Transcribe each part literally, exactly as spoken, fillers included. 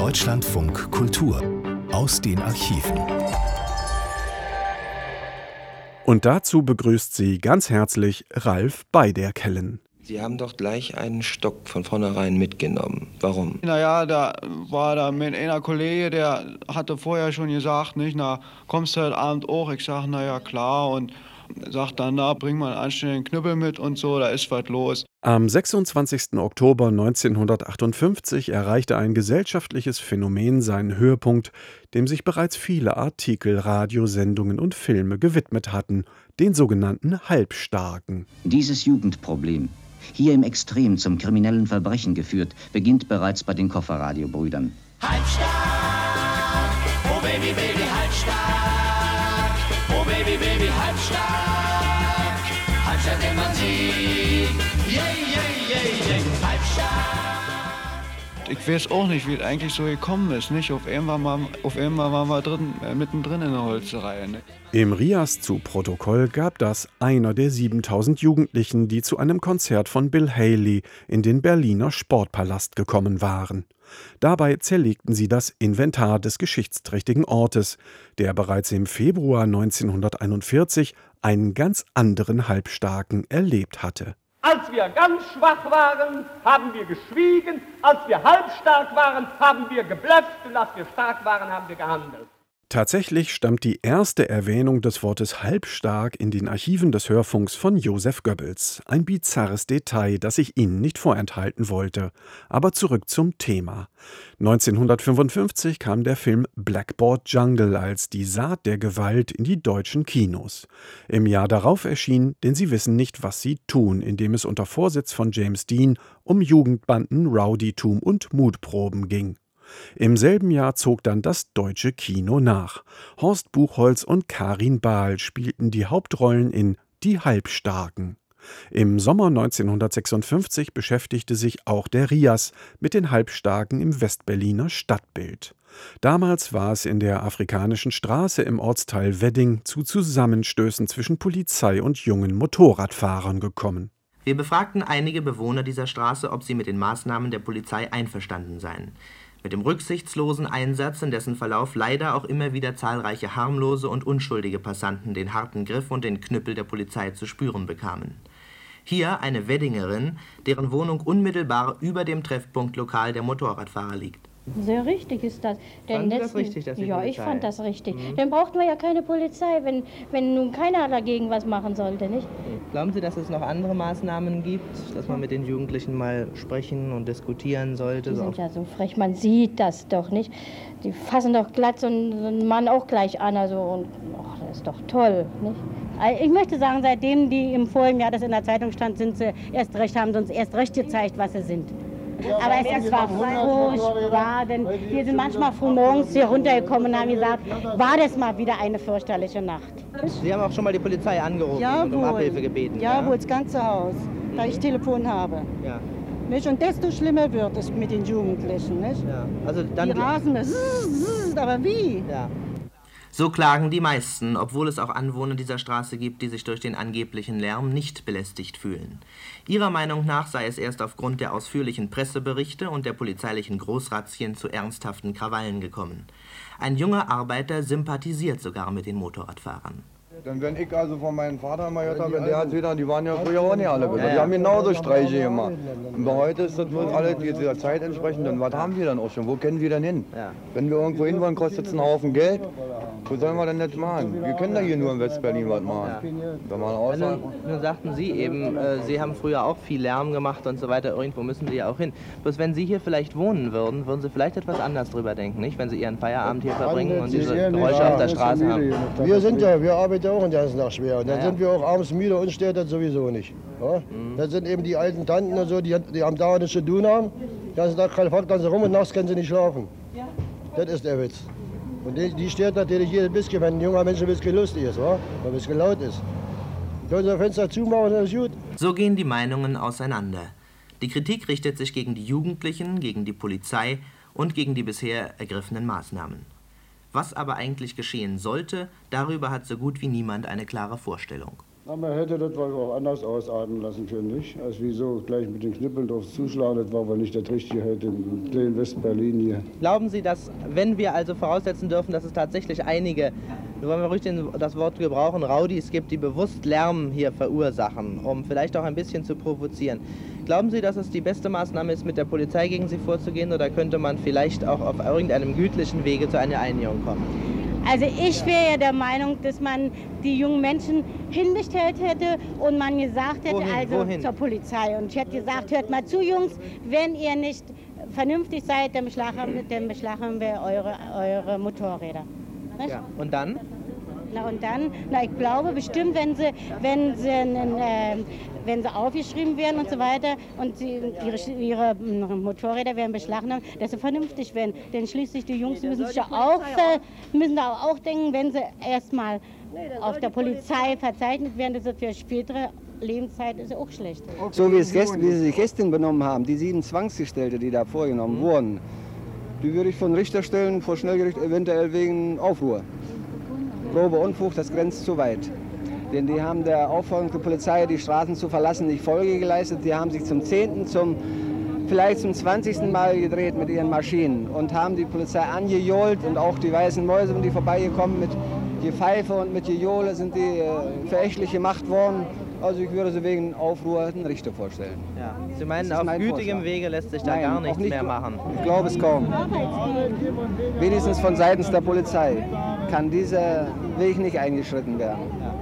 Deutschlandfunk Kultur aus den Archiven. Und dazu begrüßt sie ganz herzlich Ralf Beiderkellen. Sie haben doch gleich einen Stock von vornherein mitgenommen. Warum? Naja, da war da mit einer Kollege, der hatte vorher schon gesagt, nicht, na, kommst du heute Abend auch? Ich sag, naja, klar. Und sagt dann, na, bring mal einen anständigen Knüppel mit und so, da ist was los. Am sechsundzwanzigsten Oktober neunzehnhundertachtundfünfzig erreichte ein gesellschaftliches Phänomen seinen Höhepunkt, dem sich bereits viele Artikel, Radiosendungen und Filme gewidmet hatten, den sogenannten Halbstarken. Dieses Jugendproblem, hier im Extrem zum kriminellen Verbrechen geführt, beginnt bereits bei den Kofferradiobrüdern. Halbstark, oh Baby, Baby, halbstark, oh Baby, Baby, halbstark, halbstark, wenn man sieht, yeah, yeah, yeah, yeah, halbstark. Ich weiß auch nicht, wie es eigentlich so gekommen ist, nicht? Auf einmal, mal, auf einmal waren wir drin, äh, mittendrin in der Holzerei, ne? Im Rias zu Protokoll gab das einer der siebentausend Jugendlichen, die zu einem Konzert von Bill Haley in den Berliner Sportpalast gekommen waren. Dabei zerlegten sie das Inventar des geschichtsträchtigen Ortes, der bereits im Februar neunzehnhunderteinundvierzig einen ganz anderen Halbstarken erlebt hatte. Als wir ganz schwach waren, haben wir geschwiegen. Als wir halbstark waren, haben wir geblufft. Und als wir stark waren, haben wir gehandelt. Tatsächlich stammt die erste Erwähnung des Wortes halbstark in den Archiven des Hörfunks von Joseph Goebbels. Ein bizarres Detail, das ich Ihnen nicht vorenthalten wollte. Aber zurück zum Thema. neunzehnhundertfünfundfünfzig kam der Film Blackboard Jungle als die Saat der Gewalt in die deutschen Kinos. Im Jahr darauf erschien Denn sie wissen nicht, was sie tun, in dem es unter Vorsitz von James Dean um Jugendbanden, Rowdytum und Mutproben ging. Im selben Jahr zog dann das deutsche Kino nach. Horst Buchholz und Karin Bahl spielten die Hauptrollen in Die Halbstarken. Im Sommer neunzehnhundertsechsundfünfzig beschäftigte sich auch der Rias mit den Halbstarken im Westberliner Stadtbild. Damals war es in der Afrikanischen Straße im Ortsteil Wedding zu Zusammenstößen zwischen Polizei und jungen Motorradfahrern gekommen. Wir befragten einige Bewohner dieser Straße, ob sie mit den Maßnahmen der Polizei einverstanden seien. Mit dem rücksichtslosen Einsatz, in dessen Verlauf leider auch immer wieder zahlreiche harmlose und unschuldige Passanten den harten Griff und den Knüppel der Polizei zu spüren bekamen. Hier eine Weddingerin, deren Wohnung unmittelbar über dem Treffpunktlokal der Motorradfahrer liegt. Sehr richtig ist das. Fanden Sie das richtig, dass die Ja, Polizei- ich fand das richtig. Mhm. Dann brauchten wir ja keine Polizei, wenn, wenn nun keiner dagegen was machen sollte, nicht? Glauben Sie, dass es noch andere Maßnahmen gibt, dass man mit den Jugendlichen mal sprechen und diskutieren sollte? Die So sind auf- ja so frech, man sieht das doch nicht. Die fassen doch glatt so einen, so einen Mann auch gleich an, also, und ach, das ist doch toll, nicht? Also ich möchte sagen, seitdem die im vorigen Jahr das in der Zeitung stand, sind sie erst recht, haben sie uns erst recht gezeigt, was sie sind. Aber es ist war furchtbar, denn wir sind manchmal früh morgens hier runtergekommen und haben gesagt, war das mal wieder eine fürchterliche Nacht. Sie haben auch schon mal die Polizei angerufen und um Jawohl. Abhilfe gebeten. Ja, wohl das ganze Haus, da ich Telefon habe. Ja. Nicht? Und desto schlimmer wird es mit den Jugendlichen. Nicht? Ja. Also dann Die rasen, das, aber wie? Ja. So klagen die meisten, obwohl es auch Anwohner dieser Straße gibt, die sich durch den angeblichen Lärm nicht belästigt fühlen. Ihrer Meinung nach sei es erst aufgrund der ausführlichen Presseberichte und der polizeilichen Großrazzien zu ernsthaften Krawallen gekommen. Ein junger Arbeiter sympathisiert sogar mit den Motorradfahrern. Dann wenn ich also von meinem Vater mal gehört habe, wenn der hat wieder, die waren ja früher auch nicht alle, ja, ja. Die haben genauso Streiche gemacht. Und bei heute ist das bloß alle dieser Zeit entsprechend, und was haben wir dann auch schon, wo können wir denn hin? Ja. Wenn wir irgendwo hin wollen, kostet es einen Haufen Geld, wo sollen wir denn das machen? Wir können da hier nur in Westberlin was machen. Ja. Wenn man außer nun sagten Sie eben, äh, Sie haben früher auch viel Lärm gemacht und so weiter, irgendwo müssen Sie ja auch hin. Bloß wenn Sie hier vielleicht wohnen würden, würden Sie vielleicht etwas anders drüber denken, nicht? Wenn Sie Ihren Feierabend hier verbringen und diese Geräusche auf der Straße haben. Wir sind ja, wir arbeiten auch den ganzen Tag schwer. Und dann ja, ja. sind wir auch abends müde und stört das sowieso nicht. Ja? Mhm. Das sind eben die alten Tanten und so, die, die am dauernd nichts zu tun haben. Den ganzen Tag kalfackern sie rum und nachts können sie nicht schlafen. Ja. Das ist der Witz. Und die, die stört natürlich hier ein bisschen, wenn ein junger Mensch ein bisschen lustig ist, wa? Ein bisschen laut ist. Können Sie das Fenster zumachen, dann ist gut. So gehen die Meinungen auseinander. Die Kritik richtet sich gegen die Jugendlichen, gegen die Polizei und gegen die bisher ergriffenen Maßnahmen. Was aber eigentlich geschehen sollte, darüber hat so gut wie niemand eine klare Vorstellung. Na, man hätte das wohl auch anders ausarten lassen, finde ich, als wie so gleich mit den Knüppeln drauf zuschlagen. Das war wohl nicht das Richtige heute in kleinen West-Berlin hier. Glauben Sie, dass, wenn wir also voraussetzen dürfen, dass es tatsächlich einige, nur wollen wir ruhig den, das Wort gebrauchen, Rowdies gibt, die bewusst Lärm hier verursachen, um vielleicht auch ein bisschen zu provozieren. Glauben Sie, dass es die beste Maßnahme ist, mit der Polizei gegen sie vorzugehen, oder könnte man vielleicht auch auf irgendeinem gütlichen Wege zu einer Einigung kommen? Also ich wäre ja der Meinung, dass man die jungen Menschen hingestellt hätte und man gesagt hätte, Wohin? also Wohin? zur Polizei. Und ich hätte gesagt, hört mal zu, Jungs, wenn ihr nicht vernünftig seid, dann beschlagen, dann beschlagen wir eure, eure Motorräder. Nicht? Ja. Und dann? Na und dann, na ich glaube bestimmt, wenn sie, wenn sie, äh, wenn sie aufgeschrieben werden und so weiter und sie, ihre, ihre Motorräder werden beschlagnahmt, dass sie vernünftig werden. Denn schließlich die Jungs müssen sich ja auch, müssen da auch denken, wenn sie erstmal auf der Polizei verzeichnet werden, dass sie für spätere Lebenszeit ist auch schlecht. So wie, es gest, wie sie sich gestern benommen haben, die sieben Zwangsgestellte, die da vorgenommen mhm. wurden, die würde ich von Richter stellen, vor Schnellgericht eventuell wegen Aufruhr. Grober Unfug, das grenzt zu weit. Denn die haben der Aufforderung der Polizei, die Straßen zu verlassen, nicht Folge geleistet. Die haben sich zum zehnten, zum, vielleicht zum zwanzigsten Mal gedreht mit ihren Maschinen und haben die Polizei angejohlt und auch die weißen Mäuse, die vorbeigekommen mit Gepfeife und mit Gejohle sind die äh, verächtlich gemacht worden. Also ich würde sie wegen Aufruhr einen Richter vorstellen. Ja. Sie meinen, auf gütigem Wege lässt sich da Nein, gar nichts nicht, mehr machen? Ich glaube es kaum. Wenigstens von seitens der Polizei kann dieser Weg nicht eingeschritten werden.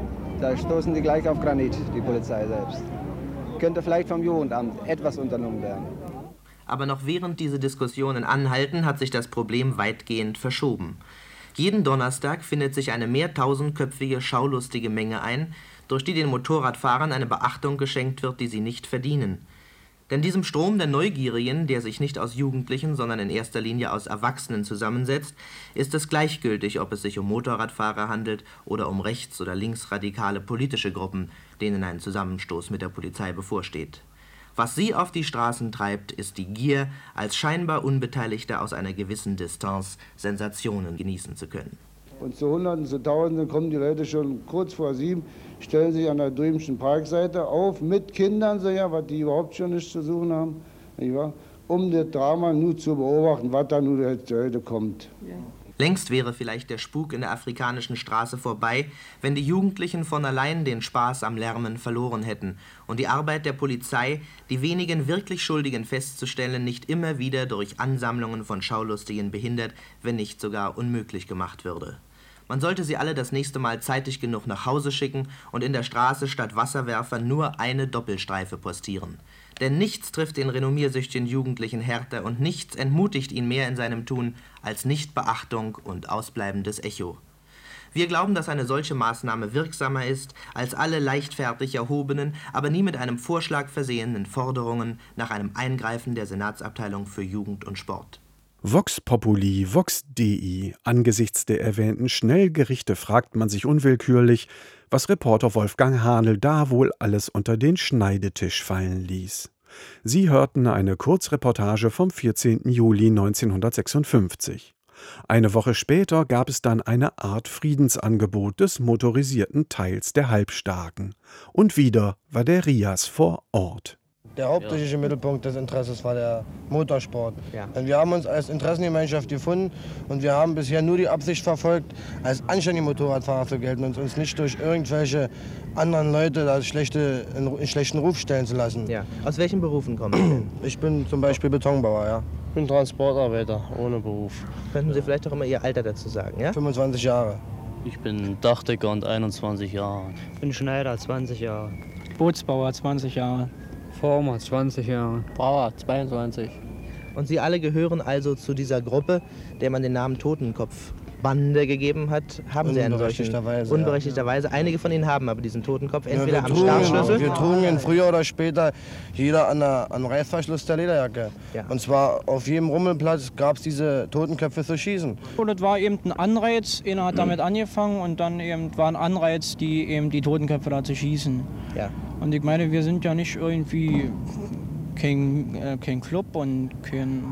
Da stoßen die gleich auf Granit, die Polizei selbst. Könnte vielleicht vom Jugendamt etwas unternommen werden. Aber noch während diese Diskussionen anhalten, hat sich das Problem weitgehend verschoben. Jeden Donnerstag findet sich eine mehrtausendköpfige, schaulustige Menge ein, durch die den Motorradfahrern eine Beachtung geschenkt wird, die sie nicht verdienen. Denn diesem Strom der Neugierigen, der sich nicht aus Jugendlichen, sondern in erster Linie aus Erwachsenen zusammensetzt, ist es gleichgültig, ob es sich um Motorradfahrer handelt oder um rechts- oder linksradikale politische Gruppen, denen ein Zusammenstoß mit der Polizei bevorsteht. Was sie auf die Straßen treibt, ist die Gier, als scheinbar Unbeteiligter aus einer gewissen Distanz Sensationen genießen zu können. Und zu Hunderten, zu Tausenden kommen die Leute schon kurz vor sieben, stellen sich an der drübenschen Parkseite auf, mit Kindern, so ja, was die überhaupt schon nichts zu suchen haben, nicht wahr? Um das Drama nur zu beobachten, was da nun heute kommt. Ja. Längst wäre vielleicht der Spuk in der afrikanischen Straße vorbei, wenn die Jugendlichen von allein den Spaß am Lärmen verloren hätten und die Arbeit der Polizei, die wenigen wirklich Schuldigen festzustellen, nicht immer wieder durch Ansammlungen von Schaulustigen behindert, wenn nicht sogar unmöglich gemacht würde. Man sollte sie alle das nächste Mal zeitig genug nach Hause schicken und in der Straße statt Wasserwerfer nur eine Doppelstreife postieren. Denn nichts trifft den renommiersüchtigen Jugendlichen härter und nichts entmutigt ihn mehr in seinem Tun als Nichtbeachtung und ausbleibendes Echo. Wir glauben, dass eine solche Maßnahme wirksamer ist als alle leichtfertig erhobenen, aber nie mit einem Vorschlag versehenen Forderungen nach einem Eingreifen der Senatsabteilung für Jugend und Sport. Vox Populi, Vox Dei. Angesichts der erwähnten Schnellgerichte fragt man sich unwillkürlich, was Reporter Wolfgang Hahnel da wohl alles unter den Schneidetisch fallen ließ. Sie hörten eine Kurzreportage vom vierzehnten Juli neunzehnhundertsechsundfünfzig. Eine Woche später gab es dann eine Art Friedensangebot des motorisierten Teils der Halbstarken. Und wieder war der Rias vor Ort. Der hauptsächliche ja. Mittelpunkt des Interesses war der Motorsport. Ja. Wir haben uns als Interessengemeinschaft gefunden und wir haben bisher nur die Absicht verfolgt, als anständige Motorradfahrer zu gelten und uns nicht durch irgendwelche anderen Leute das schlechte, in schlechten Ruf stellen zu lassen. Ja. Aus welchen Berufen kommen Sie denn? Ich bin zum Beispiel Betonbauer, ja. Ich bin Transportarbeiter ohne Beruf. Könnten Sie vielleicht auch immer Ihr Alter dazu sagen, ja? fünfundzwanzig Jahre. Ich bin Dachdecker und einundzwanzig Jahre. Ich bin Schneider, zwanzig Jahre. Bootsbauer, zwanzig Jahre. Former, zwanzig Jahre. Bauer, zweiundzwanzig. Und Sie alle gehören also zu dieser Gruppe, der man den Namen Totenkopfbande gegeben hat. Haben Sie einen solchen? Unberechtigterweise. Unberechtigterweise. Ja. Einige von Ihnen haben aber diesen Totenkopf, entweder ja, am trugen, Startschlüssel. Wir trugen ihn früher oder später jeder an der, am Reißverschluss der Lederjacke. Ja. Und zwar auf jedem Rummelplatz gab es diese Totenköpfe zu schießen. Und das war eben ein Anreiz, einer hat damit angefangen und dann eben war ein Anreiz, die, eben die Totenköpfe da zu schießen. Ja. Und ich meine, wir sind ja nicht irgendwie kein, äh, kein Club und kein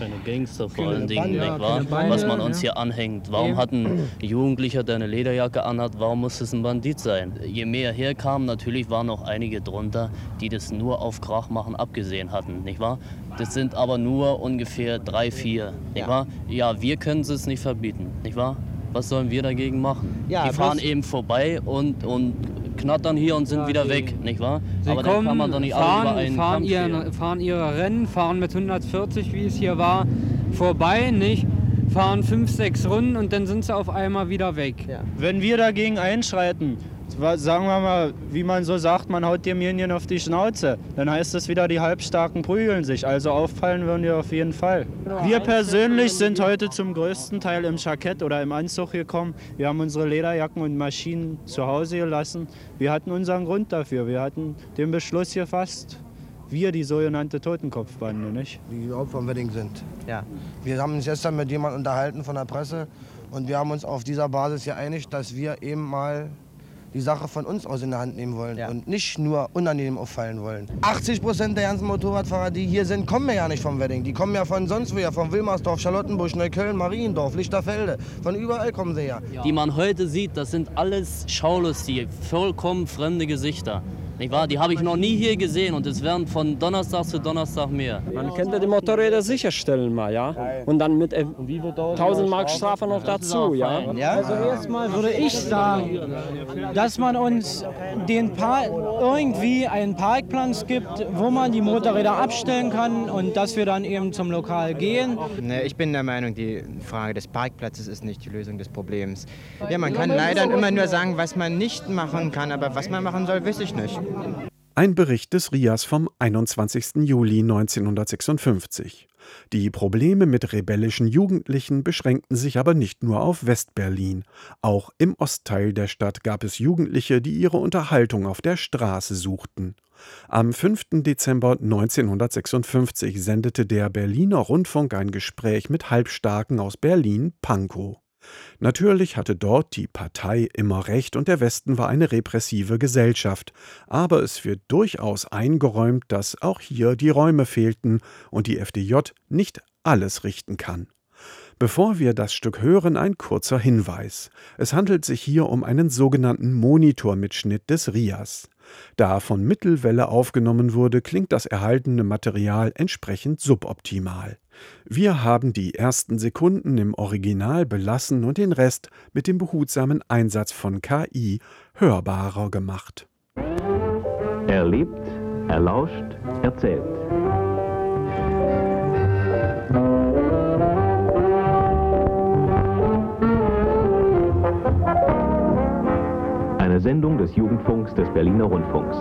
Keine Gangster vor allen Dingen, Bande, nicht wahr? keine Bande, Was man uns ja. hier anhängt. Warum Eben. hat ein Jugendlicher, der eine Lederjacke anhat, warum muss es ein Bandit sein? Je mehr herkamen, natürlich waren noch einige drunter, die das nur auf Krachmachen abgesehen hatten, nicht wahr? Das sind aber nur ungefähr drei, vier, nicht wahr? Ja, wir können es nicht verbieten, nicht wahr? Was sollen wir dagegen machen? Ja, die fahren bloß- eben vorbei und, und knattern hier und sind Ja, wieder die- weg, nicht wahr? Sie Aber kommen, dann kann man doch nicht alle über fahren, einen fahren, Kamm scheren. ihr, fahren ihre Rennen, fahren mit hundertvierzig, wie es hier war, vorbei, nicht? Fahren fünf, sechs Runden und dann sind sie auf einmal wieder weg. Wenn wir dagegen einschreiten, sagen wir mal, wie man so sagt, man haut demjenigen auf die Schnauze, dann heißt es wieder, die Halbstarken prügeln sich. Also auffallen würden wir auf jeden Fall. Wir persönlich sind heute zum größten Teil im Jackett oder im Anzug gekommen. Wir haben unsere Lederjacken und Maschinen zu Hause gelassen. Wir hatten unseren Grund dafür. Wir hatten den Beschluss gefasst. Wir, die sogenannte Totenkopfbande, nicht? Die überhaupt vom Wedding sind. Ja. Wir haben uns gestern mit jemandem unterhalten von der Presse und wir haben uns auf dieser Basis geeinigt, dass wir eben mal die Sache von uns aus in der Hand nehmen wollen und nicht nur unangenehm auffallen wollen. achtzig Prozent der ganzen Motorradfahrer, die hier sind, kommen ja nicht vom Wedding. Die kommen ja von sonst woher, von Wilmersdorf, Charlottenburg, Neukölln, Mariendorf, Lichterfelde. Von überall kommen sie her. Die man heute sieht, das sind alles Schaulustige, vollkommen fremde Gesichter. Nicht wahr? Die habe ich noch nie hier gesehen und es werden von Donnerstag zu Donnerstag mehr. Man könnte die Motorräder sicherstellen mal, ja? Und dann mit äh, tausend Mark Strafe noch dazu, ja? Also erstmal würde ich sagen, dass man uns den Par- irgendwie einen Parkplatz gibt, wo man die Motorräder abstellen kann und dass wir dann eben zum Lokal gehen. Ne, ich bin der Meinung, die Frage des Parkplatzes ist nicht die Lösung des Problems. Ja, man kann leider immer nur sagen, was man nicht machen kann, aber was man machen soll, weiß ich nicht. Ein Bericht des R I A S vom einundzwanzigsten Juli neunzehnhundertsechsundfünfzig. Die Probleme mit rebellischen Jugendlichen beschränkten sich aber nicht nur auf Westberlin. Auch im Ostteil der Stadt gab es Jugendliche, die ihre Unterhaltung auf der Straße suchten. Am fünften Dezember neunzehnhundertsechsundfünfzig sendete der Berliner Rundfunk ein Gespräch mit Halbstarken aus Berlin, Pankow. Natürlich hatte dort die Partei immer recht und der Westen war eine repressive Gesellschaft. Aber es wird durchaus eingeräumt, dass auch hier die Räume fehlten und die F D J nicht alles richten kann. Bevor wir das Stück hören, ein kurzer Hinweis. Es handelt sich hier um einen sogenannten Monitormitschnitt des R I A S. Da von Mittelwelle aufgenommen wurde, klingt das erhaltene Material entsprechend suboptimal. Wir haben die ersten Sekunden im Original belassen und den Rest mit dem behutsamen Einsatz von K I hörbarer gemacht. Er lebt, er lauscht, erzählt. Eine Sendung des Jugendfunks des Berliner Rundfunks.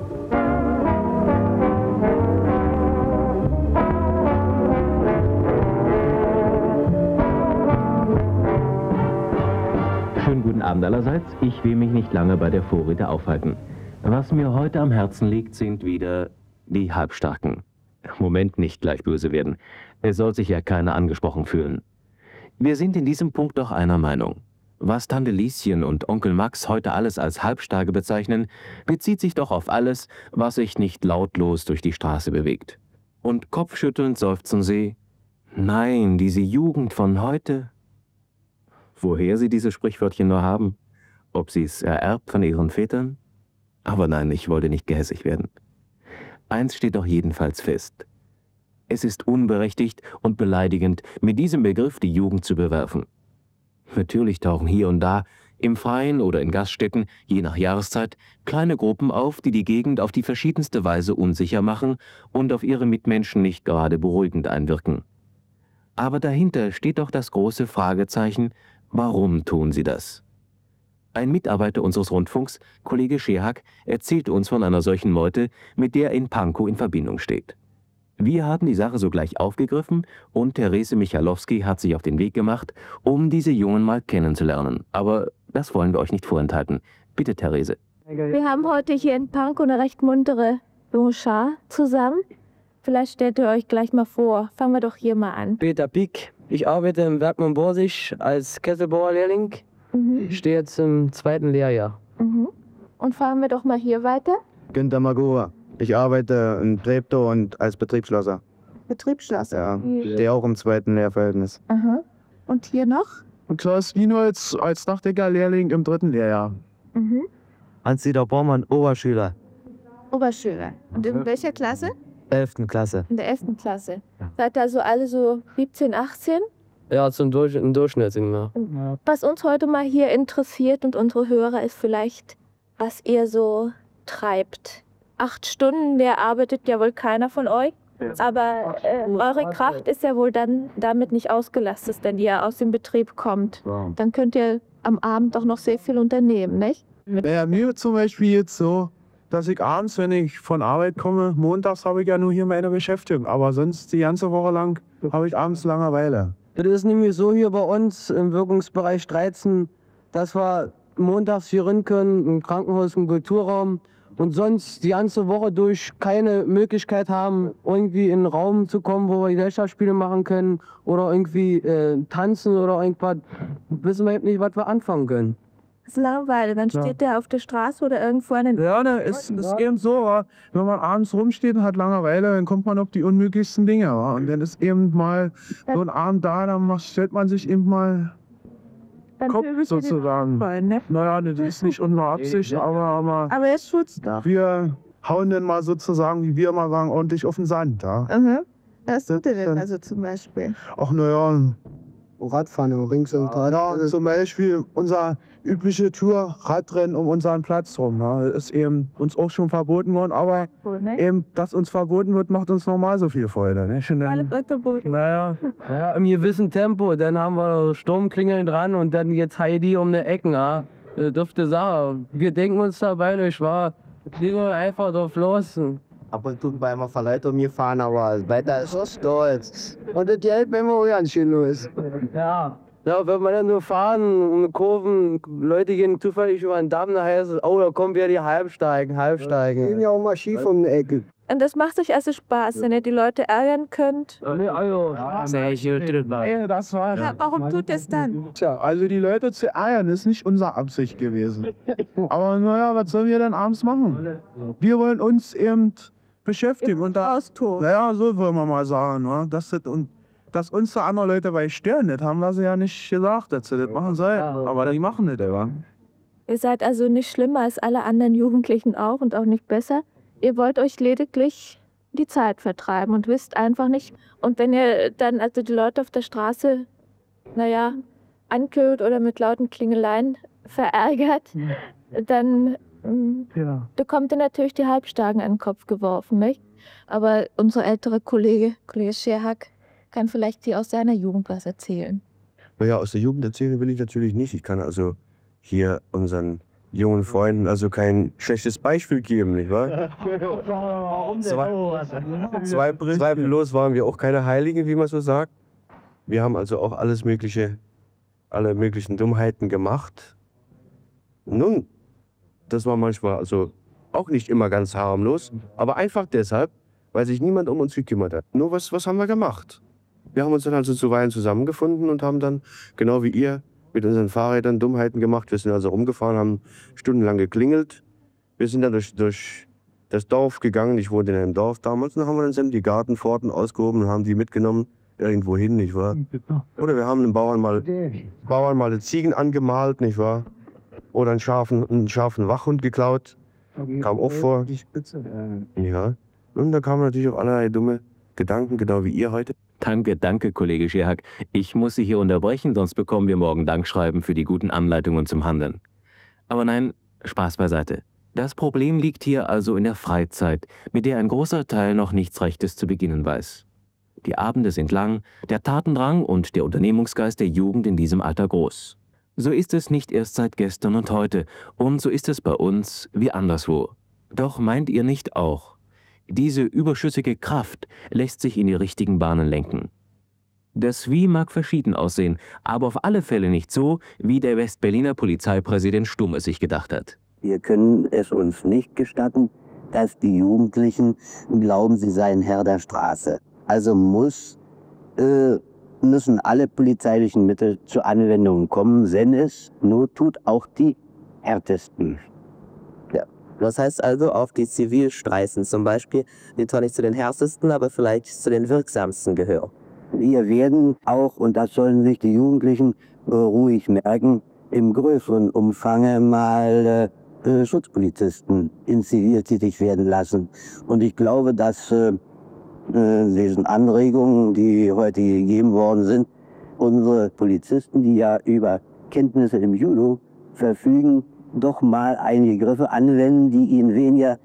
Schönen guten Abend allerseits. Ich will mich nicht lange bei der Vorrede aufhalten. Was mir heute am Herzen liegt, sind wieder die Halbstarken. Moment, nicht gleich böse werden. Es soll sich ja keiner angesprochen fühlen. Wir sind in diesem Punkt doch einer Meinung. Was Tante Lieschen und Onkel Max heute alles als Halbstarke bezeichnen, bezieht sich doch auf alles, was sich nicht lautlos durch die Straße bewegt. Und kopfschüttelnd seufzen sie, nein, diese Jugend von heute. Woher sie diese Sprichwörtchen nur haben? Ob sie es ererbt von ihren Vätern? Aber nein, ich wollte nicht gehässig werden. Eins steht doch jedenfalls fest. Es ist unberechtigt und beleidigend, mit diesem Begriff die Jugend zu bewerfen. Natürlich tauchen hier und da, im Freien oder in Gaststätten, je nach Jahreszeit, kleine Gruppen auf, die die Gegend auf die verschiedenste Weise unsicher machen und auf ihre Mitmenschen nicht gerade beruhigend einwirken. Aber dahinter steht doch das große Fragezeichen, warum tun sie das? Ein Mitarbeiter unseres Rundfunks, Kollege Scherhack, erzählte uns von einer solchen Meute, mit der er in Pankow in Verbindung steht. Wir haben die Sache sogleich aufgegriffen und Therese Michalowski hat sich auf den Weg gemacht, um diese Jungen mal kennenzulernen. Aber das wollen wir euch nicht vorenthalten. Bitte, Therese. Wir haben heute hier in Pankow eine recht muntere Schar zusammen. Vielleicht stellt ihr euch gleich mal vor. Fangen wir doch hier mal an. Peter Pick. Ich arbeite im Werkmann Borsig als Kesselbauerlehrling. Mhm. Ich stehe jetzt im zweiten Lehrjahr. Mhm. Und fahren wir doch mal hier weiter. Günter Magura. Ich arbeite in Treptow und als Betriebsschlosser. Betriebsschlosser. Ja, der auch im zweiten Lehrverhältnis. Aha. Und hier noch? Und Klaus Nino als, als Dachdecker-Lehrling im dritten Lehrjahr. Mhm. Hans-Dieter Bormann, Oberschüler, Oberschüler. Und in welcher Klasse? elfte Klasse. In der elften Klasse. Seid ihr also alle so siebzehn, achtzehn? Ja, zum Durch im Durchschnitt sind wir. Was uns heute mal hier interessiert und unsere Hörer ist vielleicht, was ihr so treibt. Acht Stunden, der arbeitet ja wohl keiner von euch. Aber äh, eure Kraft ist ja wohl dann damit nicht ausgelastet, wenn ihr aus dem Betrieb kommt. Dann könnt ihr am Abend doch noch sehr viel unternehmen, nicht? Bei mir zum Beispiel jetzt so, dass ich abends, wenn ich von Arbeit komme, montags habe ich ja nur hier meine Beschäftigung. Aber sonst die ganze Woche lang habe ich abends Langeweile. Das ist nämlich so hier bei uns im Wirkungsbereich dreizehn, dass wir montags hier rein können, im Krankenhaus, im Kulturraum, und sonst die ganze Woche durch keine Möglichkeit haben, irgendwie in einen Raum zu kommen, wo wir Gesellschaftsspiele machen können oder irgendwie äh, tanzen oder irgendwas. Wissen wir nicht, was wir anfangen können. Das ist Langeweile. Dann steht ja. der auf der Straße oder irgendwo an den... Ja, ne, es ist eben so, wa? Wenn man abends rumsteht und hat Langeweile, dann kommt man auf die unmöglichsten Dinge. Wa? Und dann ist eben mal so ein Abend da, dann macht, stellt man sich eben mal Kopf sozusagen. Fallen, ne? Naja, das ist nicht unsere Absicht, aber, aber, aber er ist Schutz da. Wir hauen dann mal sozusagen, wie wir mal sagen, ordentlich auf den Sand. Ja? Mhm. Was tut ihr denn also zum Beispiel? Ach naja, Radfahren rings um ja, ja, zum Beispiel unser übliche Tour Radrennen um unseren Platz rum. Ja. Das ist eben uns auch schon verboten worden, aber cool, ne? eben, dass uns verboten wird, macht uns normal so viel Freude. Ne? Dann, Alles wird verboten. Naja, ja, im gewissen Tempo. Dann haben wir Sturmklingeln dran und dann jetzt Heidi um die Ecken. Ja. Dürfte Sache. Wir denken uns dabei nicht, war lieber einfach drauf los. Ab und zu bei einer Verleitung gefahren, aber weiter ist so stolz. Und das Geld wenn wir auch ganz schön los. Ja. Ja, wenn wir dann nur fahren und Kurven, Leute gehen zufällig über den Damm, da heißt es, oh, da kommen wieder die Halbsteigen, Halbsteigen. Wir gehen ja auch mal schief um die Ecke. Und das macht euch also Spaß, wenn ihr die Leute ärgern könnt? Nee, also, ja, das war, ja, warum tut ihr es dann? Tja, also die Leute zu ärgern, ist nicht unsere Absicht gewesen. Aber naja, was sollen wir denn abends machen? Wir wollen uns eben beschäftigen. Und da, naja, so wollen wir mal sagen. Ne? Das ist, und dass uns da andere Leute bei stören, das haben wir sie ja nicht gesagt, dass sie das machen sollen. Aber die machen das aber. Ihr seid also nicht schlimmer als alle anderen Jugendlichen auch und auch nicht besser. Ihr wollt euch lediglich die Zeit vertreiben und wisst einfach nicht. Und wenn ihr dann also die Leute auf der Straße, naja, ankühlt oder mit lauten Klingeleien verärgert, dann ähm, ja. bekommt ihr natürlich die Halbstarken an den Kopf geworfen, nicht? Aber unser älterer Kollege, Kollege Scherhack, kann vielleicht hier aus seiner Jugend was erzählen. Naja, aus der Jugend erzählen will ich natürlich nicht. Ich kann also hier unseren jungen Freunden also kein schlechtes Beispiel geben, nicht wahr? Zwei, zweifellos waren wir auch keine Heiligen, wie man so sagt. Wir haben also auch alles mögliche, alle möglichen Dummheiten gemacht. Nun, das war manchmal also auch nicht immer ganz harmlos, aber einfach deshalb, weil sich niemand um uns gekümmert hat. Nur was, was haben wir gemacht? Wir haben uns dann also zuweilen zusammengefunden und haben dann, genau wie ihr, mit unseren Fahrrädern Dummheiten gemacht. Wir sind also rumgefahren, haben stundenlang geklingelt. Wir sind dann durch, durch das Dorf gegangen. Ich wohnte in einem Dorf damals. Und dann haben wir dann sämtliche Gartenpforten ausgehoben und haben die mitgenommen irgendwo hin, nicht wahr? Oder wir haben den Bauern mal, Bauern mal Ziegen angemalt, nicht wahr? Oder einen scharfen, einen scharfen Wachhund geklaut. Kam auch vor. Ja. Und da kamen natürlich auch allerlei dumme Gedanken, genau wie ihr heute. Danke, danke, Kollege Scherhack. Ich muss Sie hier unterbrechen, sonst bekommen wir morgen Dankschreiben für die guten Anleitungen zum Handeln. Aber nein, Spaß beiseite. Das Problem liegt hier also in der Freizeit, mit der ein großer Teil noch nichts Rechtes zu beginnen weiß. Die Abende sind lang, der Tatendrang und der Unternehmungsgeist der Jugend in diesem Alter groß. So ist es nicht erst seit gestern und heute, und so ist es bei uns wie anderswo. Doch meint ihr nicht auch, diese überschüssige Kraft lässt sich in die richtigen Bahnen lenken? Das Wie mag verschieden aussehen, aber auf alle Fälle nicht so, wie der Westberliner Polizeipräsident Stumm es sich gedacht hat. Wir können es uns nicht gestatten, dass die Jugendlichen glauben, sie seien Herr der Straße. Also muss, äh, müssen alle polizeilichen Mittel zur Anwendung kommen, wenn es nur tut, auch die härtesten. Ja, Das heißt also, auf die Zivilstreifen zum Beispiel, die zwar nicht zu den härtesten, aber vielleicht zu den wirksamsten gehören. Wir werden auch, und das sollen sich die Jugendlichen äh, ruhig merken, im größeren Umfange mal äh, Schutzpolizisten in Zivil tätig werden lassen. Und ich glaube, dass äh, äh, diesen Anregungen, die heute gegeben worden sind, unsere Polizisten, die ja über Kenntnisse im Judo verfügen, doch mal einige Griffe anwenden, die ihnen weniger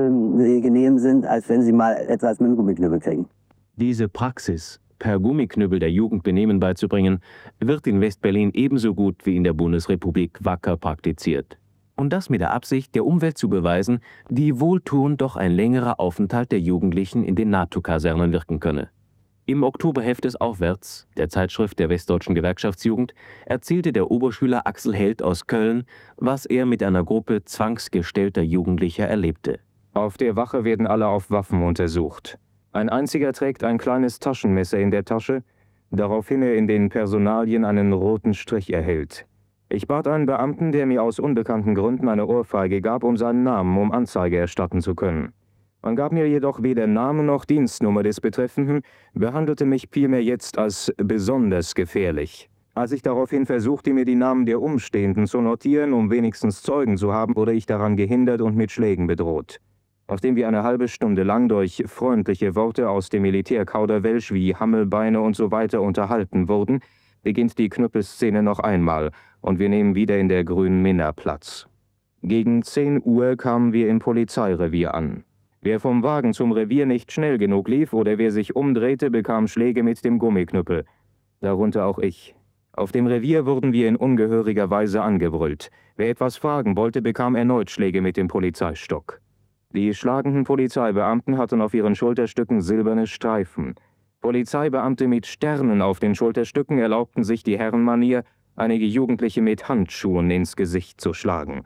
äh, genehm sind, als wenn sie mal etwas mit dem Gummiknüppel kriegen. Diese Praxis, per Gummiknüppel der Jugend Benehmen beizubringen, wird in West-Berlin ebenso gut wie in der Bundesrepublik wacker praktiziert. Und das mit der Absicht, der Umwelt zu beweisen, wie wohltuend doch ein längerer Aufenthalt der Jugendlichen in den NATO-Kasernen wirken könne. Im Oktoberheft des Aufwärts, der Zeitschrift der Westdeutschen Gewerkschaftsjugend, erzählte der Oberschüler Axel Held aus Köln, was er mit einer Gruppe zwangsgestellter Jugendlicher erlebte. Auf der Wache werden alle auf Waffen untersucht. Ein einziger trägt ein kleines Taschenmesser in der Tasche, daraufhin er in den Personalien einen roten Strich erhält. Ich bat einen Beamten, der mir aus unbekannten Gründen eine Ohrfeige gab, um seinen Namen, um Anzeige erstatten zu können. Man gab mir jedoch weder Name noch Dienstnummer des Betreffenden, behandelte mich vielmehr jetzt als besonders gefährlich. Als ich daraufhin versuchte, mir die Namen der Umstehenden zu notieren, um wenigstens Zeugen zu haben, wurde ich daran gehindert und mit Schlägen bedroht. Nachdem wir eine halbe Stunde lang durch freundliche Worte aus dem Militärkauderwelsch wie Hammelbeine und so weiter unterhalten wurden, beginnt die Knüppelszene noch einmal und wir nehmen wieder in der Grünen Minna Platz. Gegen zehn Uhr kamen wir im Polizeirevier an. Wer vom Wagen zum Revier nicht schnell genug lief oder wer sich umdrehte, bekam Schläge mit dem Gummiknüppel. Darunter auch ich. Auf dem Revier wurden wir in ungehöriger Weise angebrüllt. Wer etwas fragen wollte, bekam erneut Schläge mit dem Polizeistock. Die schlagenden Polizeibeamten hatten auf ihren Schulterstücken silberne Streifen. Polizeibeamte mit Sternen auf den Schulterstücken erlaubten sich die Herrenmanier, einige Jugendliche mit Handschuhen ins Gesicht zu schlagen.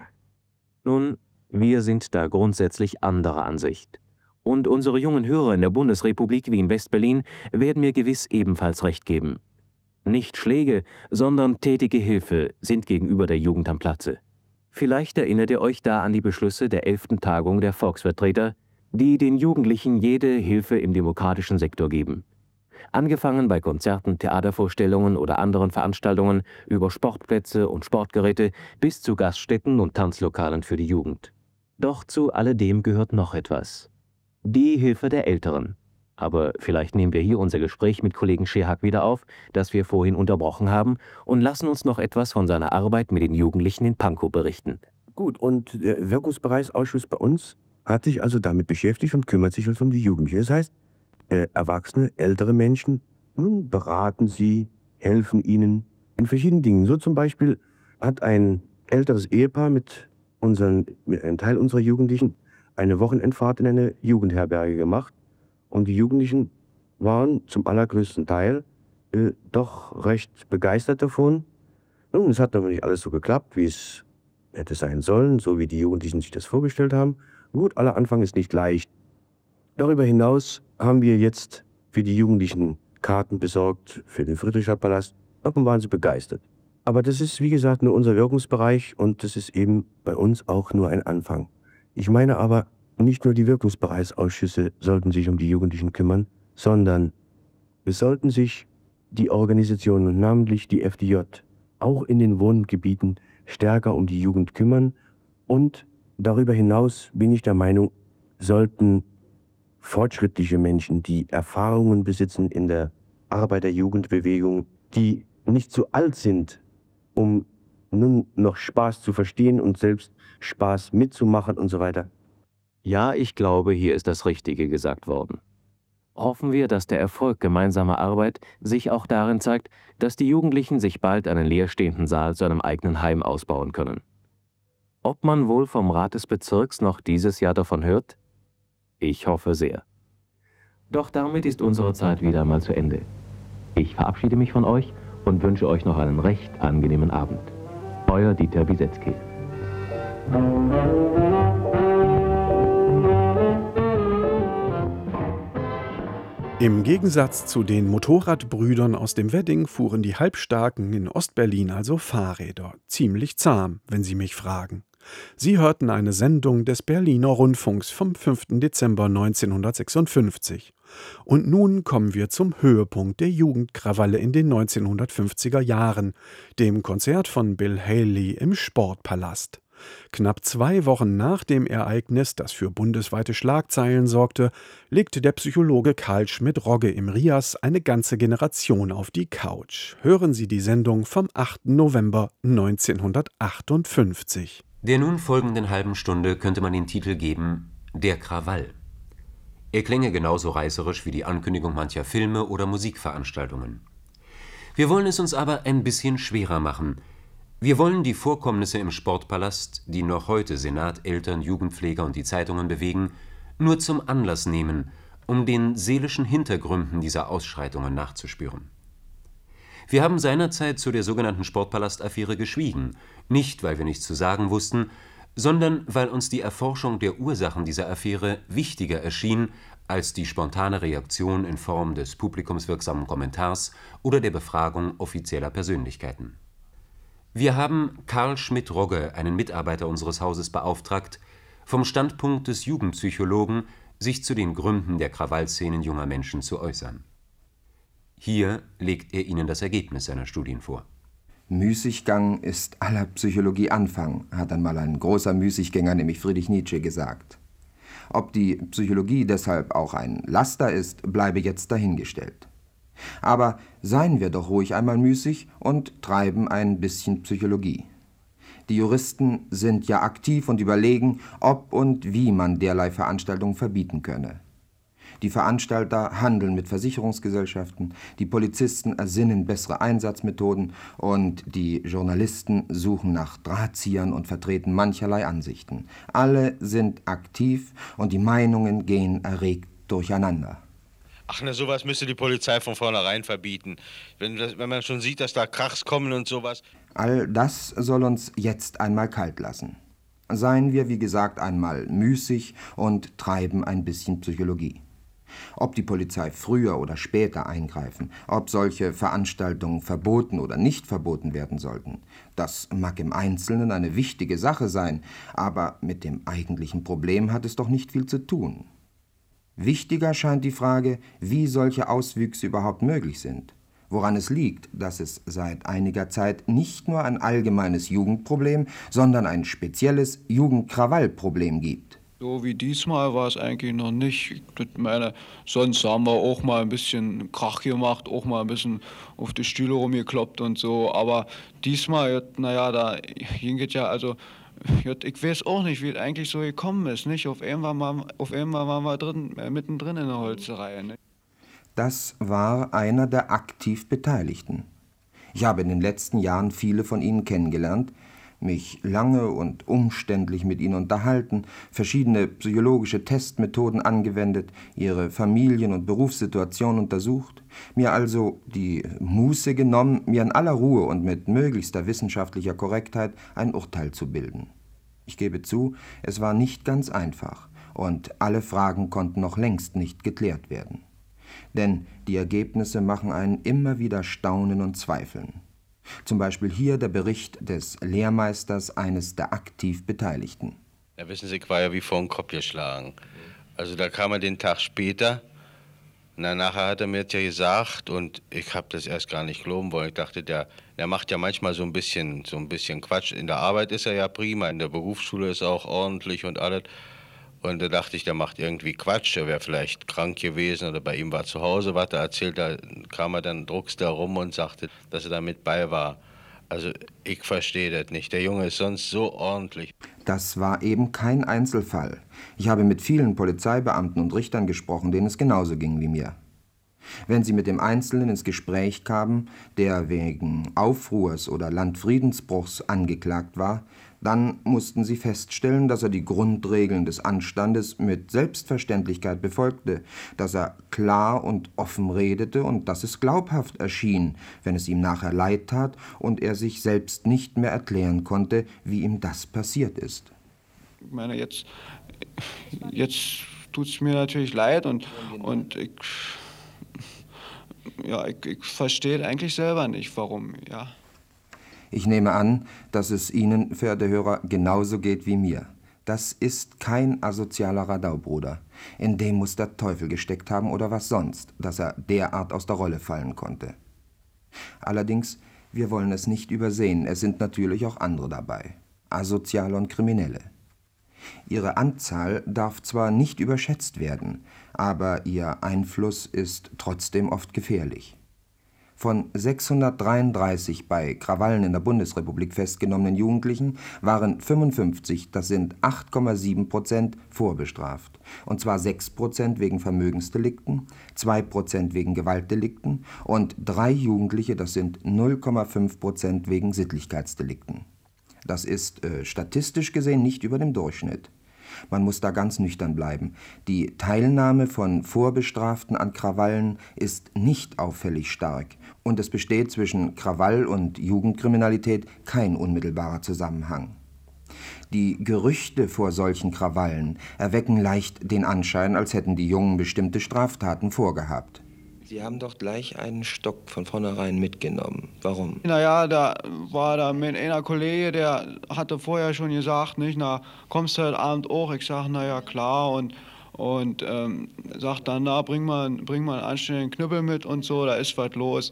Nun, wir sind da grundsätzlich anderer Ansicht. Und unsere jungen Hörer in der Bundesrepublik wie in West-Berlin werden mir gewiss ebenfalls recht geben. Nicht Schläge, sondern tätige Hilfe sind gegenüber der Jugend am Platze. Vielleicht erinnert ihr euch da an die Beschlüsse der elften Tagung der Volksvertreter, die den Jugendlichen jede Hilfe im demokratischen Sektor geben. Angefangen bei Konzerten, Theatervorstellungen oder anderen Veranstaltungen über Sportplätze und Sportgeräte bis zu Gaststätten und Tanzlokalen für die Jugend. Doch zu alledem gehört noch etwas. Die Hilfe der Älteren. Aber vielleicht nehmen wir hier unser Gespräch mit Kollegen Schehak wieder auf, das wir vorhin unterbrochen haben, und lassen uns noch etwas von seiner Arbeit mit den Jugendlichen in Pankow berichten. Gut, und der Wirkungsbereichsausschuss bei uns hat sich also damit beschäftigt und kümmert sich also um die Jugendlichen. Das heißt, äh, erwachsene, ältere Menschen nun, beraten sie, helfen ihnen in verschiedenen Dingen. So zum Beispiel hat ein älteres Ehepaar mit, unseren, mit einem Teil unserer Jugendlichen eine Wochenendfahrt in eine Jugendherberge gemacht. Und die Jugendlichen waren zum allergrößten Teil äh, doch recht begeistert davon. Nun, es hat aber nicht alles so geklappt, wie es hätte sein sollen, so wie die Jugendlichen sich das vorgestellt haben. Gut, aller Anfang ist nicht leicht. Darüber hinaus haben wir jetzt für die Jugendlichen Karten besorgt für den Friedrichstadtpalast. Davon waren sie begeistert. Aber das ist, wie gesagt, nur unser Wirkungsbereich und das ist eben bei uns auch nur ein Anfang. Ich meine aber, nicht nur die Wirkungsbereichsausschüsse sollten sich um die Jugendlichen kümmern, sondern es sollten sich die Organisationen, namentlich die F D J, auch in den Wohngebieten stärker um die Jugend kümmern. Und darüber hinaus bin ich der Meinung, sollten fortschrittliche Menschen, die Erfahrungen besitzen in der Arbeiter-Jugendbewegung, die nicht zu alt sind, um nun noch Spaß zu verstehen und selbst Spaß mitzumachen und so weiter. Ja, ich glaube, hier ist das Richtige gesagt worden. Hoffen wir, dass der Erfolg gemeinsamer Arbeit sich auch darin zeigt, dass die Jugendlichen sich bald einen leerstehenden Saal zu einem eigenen Heim ausbauen können. Ob man wohl vom Rat des Bezirks noch dieses Jahr davon hört? Ich hoffe sehr. Doch damit ist unsere Zeit wieder einmal zu Ende. Ich verabschiede mich von euch und wünsche euch noch einen recht angenehmen Abend. Euer Dieter Bisetzky. Im Gegensatz zu den Motorradbrüdern aus dem Wedding fuhren die Halbstarken in Ostberlin also Fahrräder. Ziemlich zahm, wenn Sie mich fragen. Sie hörten eine Sendung des Berliner Rundfunks vom fünften Dezember neunzehnhundertsechsundfünfzig. Und nun kommen wir zum Höhepunkt der Jugendkrawalle in den neunzehnhundertfünfziger Jahren, dem Konzert von Bill Haley im Sportpalast. Knapp zwei Wochen nach dem Ereignis, das für bundesweite Schlagzeilen sorgte, legte der Psychologe Karl Schmidt-Rogge im Rias eine ganze Generation auf die Couch. Hören Sie die Sendung vom achten November neunzehnhundertachtundfünfzig. Der nun folgenden halben Stunde könnte man den Titel geben »Der Krawall«. Er klänge genauso reißerisch wie die Ankündigung mancher Filme oder Musikveranstaltungen. Wir wollen es uns aber ein bisschen schwerer machen. Wir wollen die Vorkommnisse im Sportpalast, die noch heute Senat, Eltern, Jugendpfleger und die Zeitungen bewegen, nur zum Anlass nehmen, um den seelischen Hintergründen dieser Ausschreitungen nachzuspüren. Wir haben seinerzeit zu der sogenannten Sportpalast-Affäre geschwiegen, nicht weil wir nichts zu sagen wussten, sondern weil uns die Erforschung der Ursachen dieser Affäre wichtiger erschien als die spontane Reaktion in Form des publikumswirksamen Kommentars oder der Befragung offizieller Persönlichkeiten. Wir haben Karl Schmidt-Rogge, einen Mitarbeiter unseres Hauses, beauftragt, vom Standpunkt des Jugendpsychologen sich zu den Gründen der Krawallszenen junger Menschen zu äußern. Hier legt er Ihnen das Ergebnis seiner Studien vor. Müßiggang ist aller Psychologie Anfang, hat einmal ein großer Müßiggänger, nämlich Friedrich Nietzsche, gesagt. Ob die Psychologie deshalb auch ein Laster ist, bleibe jetzt dahingestellt. Aber seien wir doch ruhig einmal müßig und treiben ein bisschen Psychologie. Die Juristen sind ja aktiv und überlegen, ob und wie man derlei Veranstaltungen verbieten könne. Die Veranstalter handeln mit Versicherungsgesellschaften, die Polizisten ersinnen bessere Einsatzmethoden und die Journalisten suchen nach Drahtziehern und vertreten mancherlei Ansichten. Alle sind aktiv und die Meinungen gehen erregt durcheinander. Ach, na, sowas müsste die Polizei von vornherein verbieten. Wenn, das, wenn man schon sieht, dass da Krachs kommen und sowas. All das soll uns jetzt einmal kalt lassen. Seien wir, wie gesagt, einmal müßig und treiben ein bisschen Psychologie. Ob die Polizei früher oder später eingreifen, ob solche Veranstaltungen verboten oder nicht verboten werden sollten, das mag im Einzelnen eine wichtige Sache sein, aber mit dem eigentlichen Problem hat es doch nicht viel zu tun. Wichtiger scheint die Frage, wie solche Auswüchse überhaupt möglich sind, woran es liegt, dass es seit einiger Zeit nicht nur ein allgemeines Jugendproblem, sondern ein spezielles Jugendkrawallproblem gibt. So wie diesmal war es eigentlich noch nicht. Ich meine, sonst haben wir auch mal ein bisschen Krach gemacht, auch mal ein bisschen auf die Stühle rumgekloppt und so. Aber diesmal, naja, da ging es ja, also, ich weiß auch nicht, wie es eigentlich so gekommen ist. Nicht? Auf einmal waren, auf einmal waren wir drin, äh, mittendrin in der Holzerei. Nicht? Das war einer der aktiv Beteiligten. Ich habe in den letzten Jahren viele von ihnen kennengelernt, mich lange und umständlich mit ihnen unterhalten, verschiedene psychologische Testmethoden angewendet, ihre Familien- und Berufssituation untersucht, mir also die Muße genommen, mir in aller Ruhe und mit möglichster wissenschaftlicher Korrektheit ein Urteil zu bilden. Ich gebe zu, es war nicht ganz einfach und alle Fragen konnten noch längst nicht geklärt werden. Denn die Ergebnisse machen einen immer wieder staunen und zweifeln. Zum Beispiel hier der Bericht des Lehrmeisters eines der aktiv Beteiligten. Ja, wissen Sie, ich war ja wie vor den Kopf geschlagen. Also da kam er den Tag später, und dann nachher hat er mir das ja gesagt und ich habe das erst gar nicht glauben wollen. Ich dachte, der, der macht ja manchmal so ein bisschen, so ein bisschen Quatsch. In der Arbeit ist er ja prima, in der Berufsschule ist er auch ordentlich und alles. Und da dachte ich, der macht irgendwie Quatsch, er wäre vielleicht krank gewesen oder bei ihm war zu Hause was. Da erzählt er, kam er dann druckst da rum und sagte, dass er da mit bei war. Also ich verstehe das nicht. Der Junge ist sonst so ordentlich. Das war eben kein Einzelfall. Ich habe mit vielen Polizeibeamten und Richtern gesprochen, denen es genauso ging wie mir. Wenn sie mit dem Einzelnen ins Gespräch kamen, der wegen Aufruhrs oder Landfriedensbruchs angeklagt war, dann mussten sie feststellen, dass er die Grundregeln des Anstandes mit Selbstverständlichkeit befolgte, dass er klar und offen redete und dass es glaubhaft erschien, wenn es ihm nachher leid tat und er sich selbst nicht mehr erklären konnte, wie ihm das passiert ist. Ich meine, jetzt, jetzt tut es mir natürlich leid und, und ich, ja, ich, ich verstehe eigentlich selber nicht, warum, ja. Ich nehme an, dass es Ihnen, verehrte Hörer, genauso geht wie mir. Das ist kein asozialer Radaubruder. In dem muss der Teufel gesteckt haben oder was sonst, dass er derart aus der Rolle fallen konnte. Allerdings, wir wollen es nicht übersehen, es sind natürlich auch andere dabei, Asoziale und Kriminelle. Ihre Anzahl darf zwar nicht überschätzt werden, aber ihr Einfluss ist trotzdem oft gefährlich. Von sechshundertdreiunddreißig bei Krawallen in der Bundesrepublik festgenommenen Jugendlichen waren fünfundfünfzig, das sind acht Komma sieben Prozent, vorbestraft. Und zwar sechs Prozent wegen Vermögensdelikten, zwei Prozent wegen Gewaltdelikten und drei Jugendliche, das sind null Komma fünf Prozent wegen Sittlichkeitsdelikten. Das ist äh, statistisch gesehen nicht über dem Durchschnitt. Man muss da ganz nüchtern bleiben. Die Teilnahme von Vorbestraften an Krawallen ist nicht auffällig stark und es besteht zwischen Krawall und Jugendkriminalität kein unmittelbarer Zusammenhang. Die Gerüchte vor solchen Krawallen erwecken leicht den Anschein, als hätten die Jungen bestimmte Straftaten vorgehabt. Sie haben doch gleich einen Stock von vornherein mitgenommen. Warum? Naja, da war da mein einer Kollege, der hatte vorher schon gesagt, nicht, na, kommst du heute Abend auch? Ich sag, naja, klar. Und, und ähm, sagt dann, na, bring mal, bring mal einen anständigen Knüppel mit und so, da ist was los.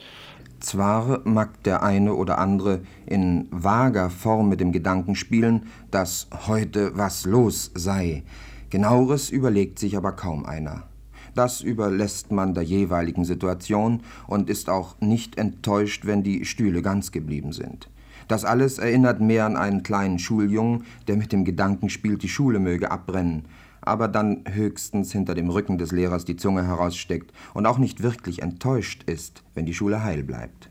Zwar mag der eine oder andere in vager Form mit dem Gedanken spielen, dass heute was los sei. Genaueres überlegt sich aber kaum einer. Das überlässt man der jeweiligen Situation und ist auch nicht enttäuscht, wenn die Stühle ganz geblieben sind. Das alles erinnert mehr an einen kleinen Schuljungen, der mit dem Gedanken spielt, die Schule möge abbrennen, aber dann höchstens hinter dem Rücken des Lehrers die Zunge heraussteckt und auch nicht wirklich enttäuscht ist, wenn die Schule heil bleibt.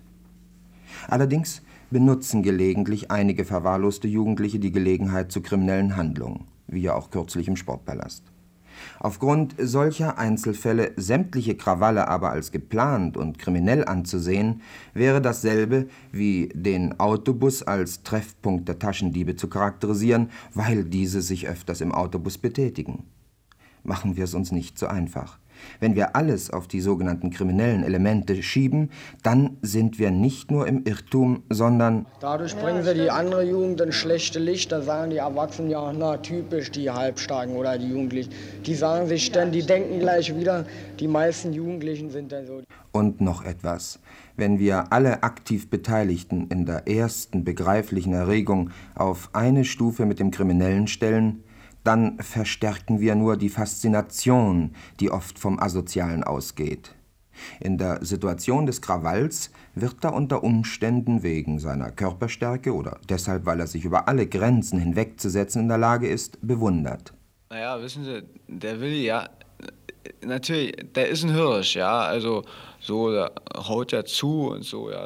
Allerdings benutzen gelegentlich einige verwahrloste Jugendliche die Gelegenheit zu kriminellen Handlungen, wie ja auch kürzlich im Sportpalast. Aufgrund solcher Einzelfälle sämtliche Krawalle aber als geplant und kriminell anzusehen, wäre dasselbe wie den Autobus als Treffpunkt der Taschendiebe zu charakterisieren, weil diese sich öfters im Autobus betätigen. Machen wir es uns nicht so einfach. Wenn wir alles auf die sogenannten kriminellen Elemente schieben, dann sind wir nicht nur im Irrtum, sondern... Dadurch bringen sie die andere Jugend in schlechte Licht. Da sagen die Erwachsenen ja, na typisch die Halbstarken oder die Jugendlichen. Die sagen sich dann, die denken gleich wieder, die meisten Jugendlichen sind dann so. Und noch etwas. Wenn wir alle aktiv Beteiligten in der ersten begreiflichen Erregung auf eine Stufe mit dem Kriminellen stellen, dann verstärken wir nur die Faszination, die oft vom Asozialen ausgeht. In der Situation des Krawalls wird er unter Umständen wegen seiner Körperstärke oder deshalb, weil er sich über alle Grenzen hinwegzusetzen in der Lage ist, bewundert. Naja, wissen Sie, der Willi, ja, natürlich, der ist ein Hirsch, ja, also so, da haut er zu und so, ja.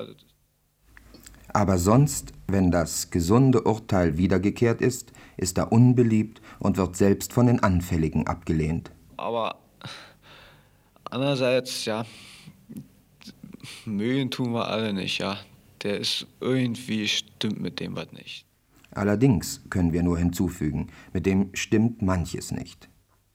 Aber sonst, wenn das gesunde Urteil wiedergekehrt ist, ist er unbeliebt und wird selbst von den Anfälligen abgelehnt. Aber andererseits, ja, mögen tun wir alle nicht, ja. Der ist irgendwie, stimmt mit dem was nicht. Allerdings können wir nur hinzufügen, mit dem stimmt manches nicht.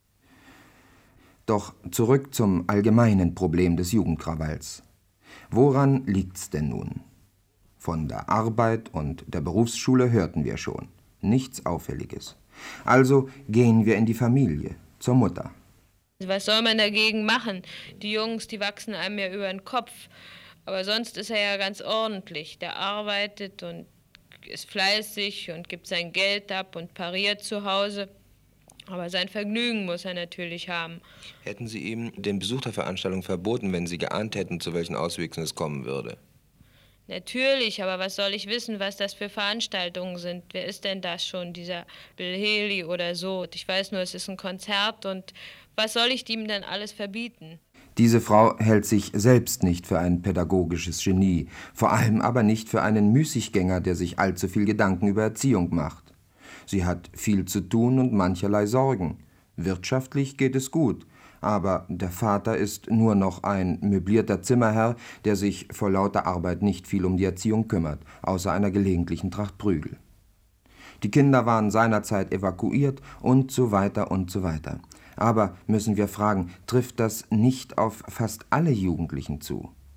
Doch zurück zum allgemeinen Problem des Jugendkrawalls. Woran liegt's denn nun? Von der Arbeit und der Berufsschule hörten wir schon. Nichts Auffälliges. Also gehen wir in die Familie, zur Mutter. Was soll man dagegen machen? Die Jungs, die wachsen einem ja über den Kopf. Aber sonst ist er ja ganz ordentlich. Der arbeitet und ist fleißig und gibt sein Geld ab und pariert zu Hause. Aber sein Vergnügen muss er natürlich haben. Hätten Sie ihm den Besuch der Veranstaltung verboten, wenn Sie geahnt hätten, zu welchen Auswüchsen es kommen würde? Natürlich, aber was soll ich wissen, was das für Veranstaltungen sind? Wer ist denn das schon, dieser Bill Haley oder so? Ich weiß nur, es ist ein Konzert und was soll ich ihm denn alles verbieten? Diese Frau hält sich selbst nicht für ein pädagogisches Genie, vor allem aber nicht für einen Müßiggänger, der sich allzu viel Gedanken über Erziehung macht. Sie hat viel zu tun und mancherlei Sorgen. Wirtschaftlich geht es gut. Aber der Vater ist nur noch ein möblierter Zimmerherr, der sich vor lauter Arbeit nicht viel um die Erziehung kümmert, außer einer gelegentlichen Tracht Prügel. Die Kinder waren seinerzeit evakuiert und so weiter und so weiter. Aber, müssen wir fragen, trifft das nicht auf fast alle Jugendlichen zu?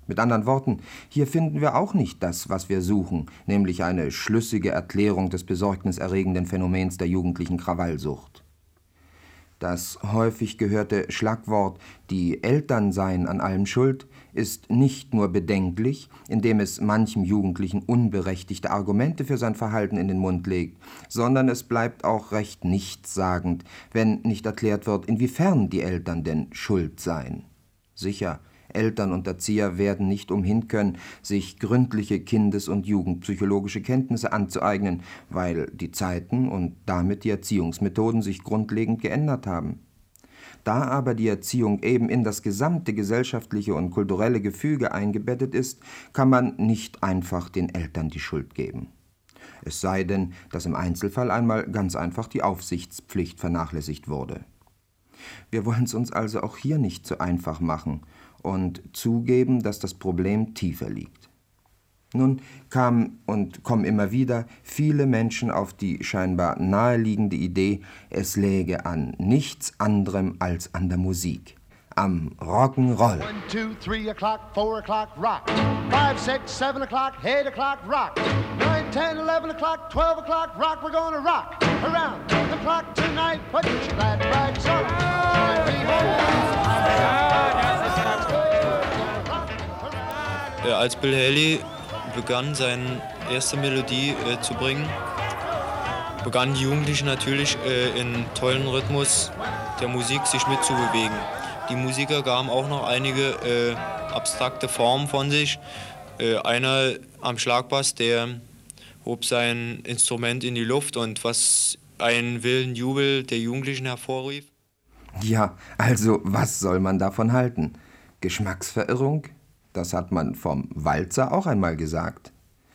Mit anderen Worten, hier finden wir auch nicht das, was wir suchen, nämlich eine schlüssige Erklärung des besorgniserregenden Phänomens der jugendlichen Krawallsucht. Das häufig gehörte Schlagwort »die Eltern seien an allem schuld« ist nicht nur bedenklich, indem es manchem Jugendlichen unberechtigte Argumente für sein Verhalten in den Mund legt, sondern es bleibt auch recht nichtssagend, wenn nicht erklärt wird, inwiefern die Eltern denn schuld seien. Sicher, Eltern und Erzieher werden nicht umhin können, sich gründliche kindes- und jugendpsychologische Kenntnisse anzueignen, weil die Zeiten und damit die Erziehungsmethoden sich grundlegend geändert haben. Da aber die Erziehung eben in das gesamte gesellschaftliche und kulturelle Gefüge eingebettet ist, kann man nicht einfach den Eltern die Schuld geben. Es sei denn, dass im Einzelfall einmal ganz einfach die Aufsichtspflicht vernachlässigt wurde. Wir wollen es uns also auch hier nicht zu einfach machen und zugeben, dass das Problem tiefer liegt. Nun kamen und kommen immer wieder viele Menschen auf die scheinbar naheliegende Idee, es läge an nichts anderem als an der Musik, am Rock'n'Roll. One, two, three o'clock, four o'clock, rock. Five, six, seven o'clock, eight o'clock, rock. Nine, ten, eleven o'clock, twelve o'clock, rock. We're gonna rock around the clock tonight. Put your glad rags on. Ja, als Bill Haley begann, seine erste Melodie äh, zu bringen, begannen die Jugendlichen natürlich äh, in tollen Rhythmus der Musik sich mitzubewegen. Die Musiker gaben auch noch einige äh, abstrakte Formen von sich. Äh, einer am Schlagbass, der hob sein Instrument in die Luft und was einen wilden Jubel der Jugendlichen hervorrief. Ja, also was soll man davon halten? Geschmacksverirrung? Das hat man vom Walzer auch einmal gesagt.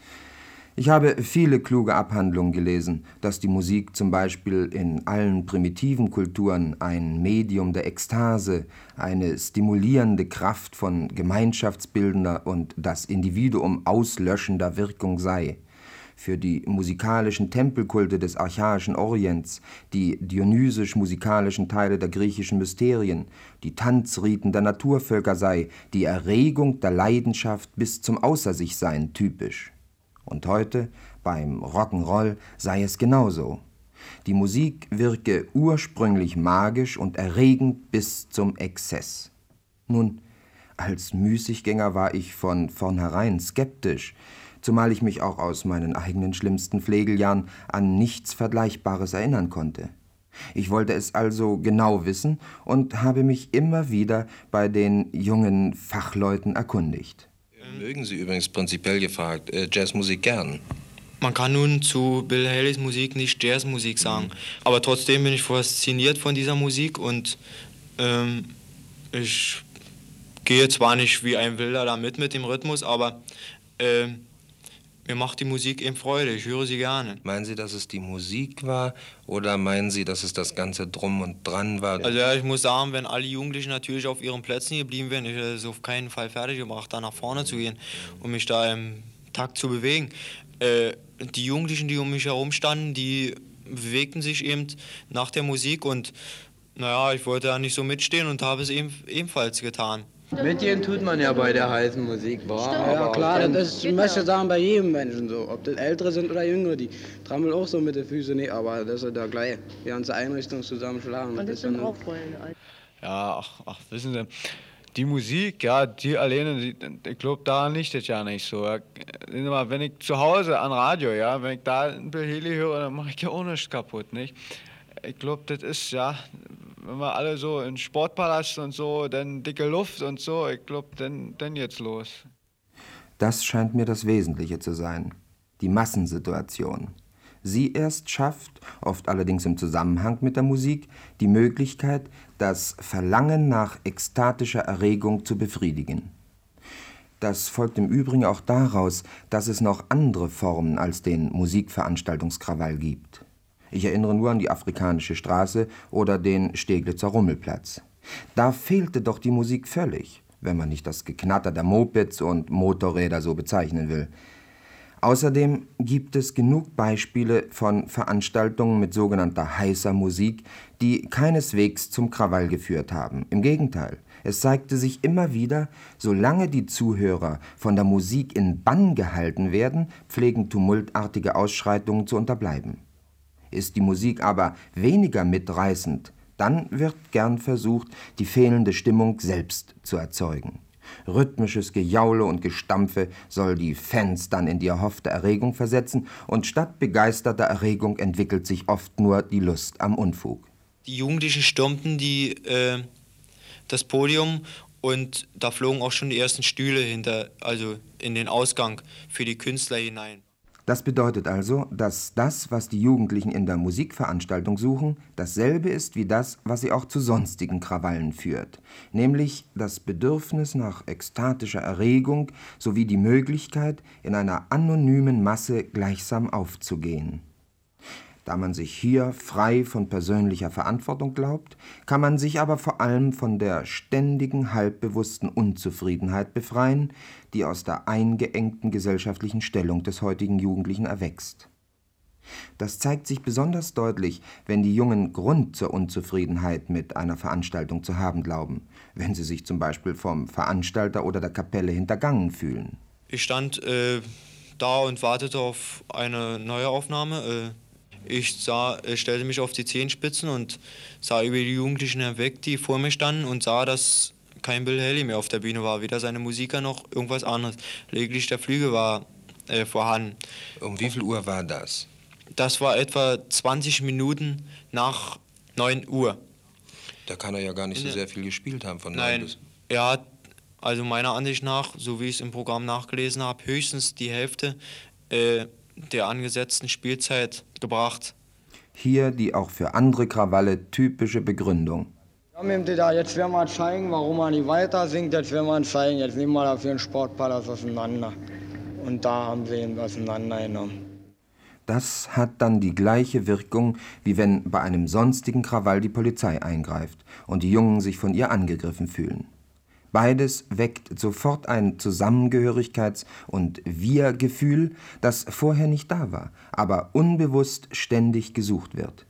Ich habe viele kluge Abhandlungen gelesen, dass die Musik zum Beispiel in allen primitiven Kulturen ein Medium der Ekstase, eine stimulierende Kraft von gemeinschaftsbildender und das Individuum auslöschender Wirkung sei. Für die musikalischen Tempelkulte des archaischen Orients, die dionysisch-musikalischen Teile der griechischen Mysterien, die Tanzriten der Naturvölker sei die Erregung der Leidenschaft bis zum Außersichsein typisch. Und heute, beim Rock'n'Roll, sei es genauso. Die Musik wirke ursprünglich magisch und erregend bis zum Exzess. Nun, als Müßiggänger war ich von vornherein skeptisch, zumal ich mich auch aus meinen eigenen schlimmsten Flegeljahren an nichts Vergleichbares erinnern konnte. Ich wollte es also genau wissen und habe mich immer wieder bei den jungen Fachleuten erkundigt. Mögen Sie übrigens prinzipiell gefragt äh, Jazzmusik gern? Man kann nun zu Bill Haleys Musik nicht Jazzmusik sagen, mhm. aber trotzdem bin ich fasziniert von dieser Musik und ähm, ich gehe zwar nicht wie ein Wilder da mit mit dem Rhythmus, aber äh, mir macht die Musik eben Freude, ich höre sie gerne. Meinen Sie, dass es die Musik war oder meinen Sie, dass es das ganze Drum und Dran war? Also ja, ich muss sagen, wenn alle Jugendlichen natürlich auf ihren Plätzen geblieben wären, ich hätte es auf keinen Fall fertig gebracht, da nach vorne zu gehen und mich da im Takt zu bewegen. Äh, die Jugendlichen, die um mich herum standen, die bewegten sich eben nach der Musik und naja, ich wollte da nicht so mitstehen und habe es eben, ebenfalls getan. Mitgehen tut man ja bei der heißen Musik, wahr? Ja, klar, das ist, möchte ich sagen, bei jedem Menschen so. Ob das Ältere sind oder Jüngere, die trampeln auch so mit den Füßen, nee, aber das ist ja gleich. Die ganze Einrichtung zusammenschlagen. Und das sind auch Rollen. Ja, ach, ach, wissen Sie, die Musik, ja, die alleine, die, ich glaube, da liegt das ja nicht so. Ja. Wenn ich zu Hause an Radio, ja, wenn ich da ein Bill Haley höre, dann mache ich ja auch nichts kaputt, nicht? Ich glaube, das ist, ja, wenn wir alle so in Sportpalast und so, dann dicke Luft und so, ich glaube, dann, dann jetzt los. Das scheint mir das Wesentliche zu sein, die Massensituation. Sie erst schafft, oft allerdings im Zusammenhang mit der Musik, die Möglichkeit, das Verlangen nach ekstatischer Erregung zu befriedigen. Das folgt im Übrigen auch daraus, dass es noch andere Formen als den Musikveranstaltungskrawall gibt. Ich erinnere nur an die Afrikanische Straße oder den Steglitzer Rummelplatz. Da fehlte doch die Musik völlig, wenn man nicht das Geknatter der Mopeds und Motorräder so bezeichnen will. Außerdem gibt es genug Beispiele von Veranstaltungen mit sogenannter heißer Musik, die keineswegs zum Krawall geführt haben. Im Gegenteil, Es zeigte sich immer wieder, solange die Zuhörer von der Musik in Bann gehalten werden, pflegen tumultartige Ausschreitungen zu unterbleiben. Ist die Musik aber weniger mitreißend, dann wird gern versucht, die fehlende Stimmung selbst zu erzeugen. Rhythmisches Gejaule und Gestampfe soll die Fans dann in die erhoffte Erregung versetzen, und statt begeisterter Erregung entwickelt sich oft nur die Lust am Unfug. Die Jugendlichen stürmten die, äh, das Podium und da flogen auch schon die ersten Stühle hinter, also in den Ausgang für die Künstler hinein. Das bedeutet also, dass das, was die Jugendlichen in der Musikveranstaltung suchen, dasselbe ist wie das, was sie auch zu sonstigen Krawallen führt, nämlich das Bedürfnis nach ekstatischer Erregung sowie die Möglichkeit, in einer anonymen Masse gleichsam aufzugehen. Da man sich hier frei von persönlicher Verantwortung glaubt, kann man sich aber vor allem von der ständigen, halbbewussten Unzufriedenheit befreien, die aus der eingeengten gesellschaftlichen Stellung des heutigen Jugendlichen erwächst. Das zeigt sich besonders deutlich, wenn die Jungen Grund zur Unzufriedenheit mit einer Veranstaltung zu haben glauben, wenn sie sich zum Beispiel vom Veranstalter oder der Kapelle hintergangen fühlen. Ich stand äh, da und wartete auf eine neue Aufnahme. Äh Ich sah, stellte mich auf die Zehenspitzen und sah über die Jugendlichen hinweg, die vor mir standen, und sah, dass kein Bill Haley mehr auf der Bühne war, weder seine Musiker noch irgendwas anderes. Lediglich der Flügel war äh, vorhanden. Um wie viel Uhr war das? Das war etwa zwanzig Minuten nach neun Uhr. Da kann er ja gar nicht so sehr viel gespielt haben von neun Nein, bis... er hat, also meiner Ansicht nach, so wie ich es im Programm nachgelesen habe, höchstens die Hälfte äh, der angesetzten Spielzeit gebracht. Hier die auch für andere Krawalle typische Begründung. Ja, jetzt werden wir zeigen, warum man nicht weiter singt. Jetzt werden wir zeigen, jetzt nehmen wir dafür einen Sportpalast auseinander. Und da haben sie ihn auseinandergenommen. Das hat dann die gleiche Wirkung, wie wenn bei einem sonstigen Krawall die Polizei eingreift und die Jungen sich von ihr angegriffen fühlen. Beides weckt sofort ein Zusammengehörigkeits- und Wir-Gefühl, das vorher nicht da war, aber unbewusst ständig gesucht wird.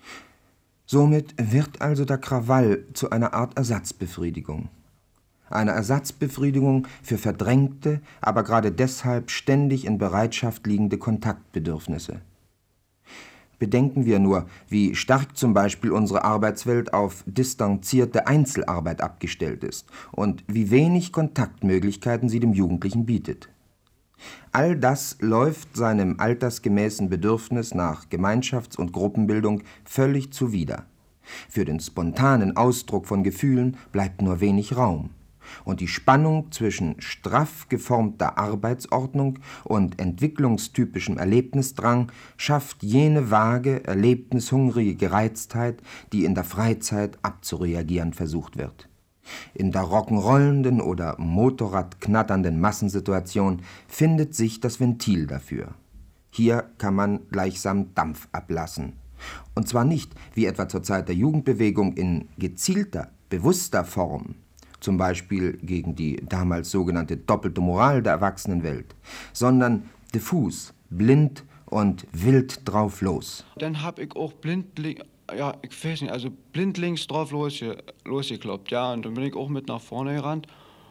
Somit wird also der Krawall zu einer Art Ersatzbefriedigung. Eine Ersatzbefriedigung für verdrängte, aber gerade deshalb ständig in Bereitschaft liegende Kontaktbedürfnisse. Bedenken wir nur, wie stark zum Beispiel unsere Arbeitswelt auf distanzierte Einzelarbeit abgestellt ist und wie wenig Kontaktmöglichkeiten sie dem Jugendlichen bietet. All das läuft seinem altersgemäßen Bedürfnis nach Gemeinschafts- und Gruppenbildung völlig zuwider. Für den spontanen Ausdruck von Gefühlen bleibt nur wenig Raum. Und die Spannung zwischen straff geformter Arbeitsordnung und entwicklungstypischem Erlebnisdrang schafft jene vage, erlebnishungrige Gereiztheit, die in der Freizeit abzureagieren versucht wird. In der rock'n'rollenden oder motorradknatternden Massensituation findet sich das Ventil dafür. Hier kann man gleichsam Dampf ablassen. Und zwar nicht, wie etwa zur Zeit der Jugendbewegung, in gezielter, bewusster Form, zum Beispiel gegen die damals sogenannte doppelte Moral der Erwachsenenwelt, sondern diffus, blind und wild drauf los. Dann hab ich auch blindlings, ja, ich weiß nicht, also blindlings drauf losge, losgekloppt, ja, und dann bin ich auch mit nach vorne gerannt.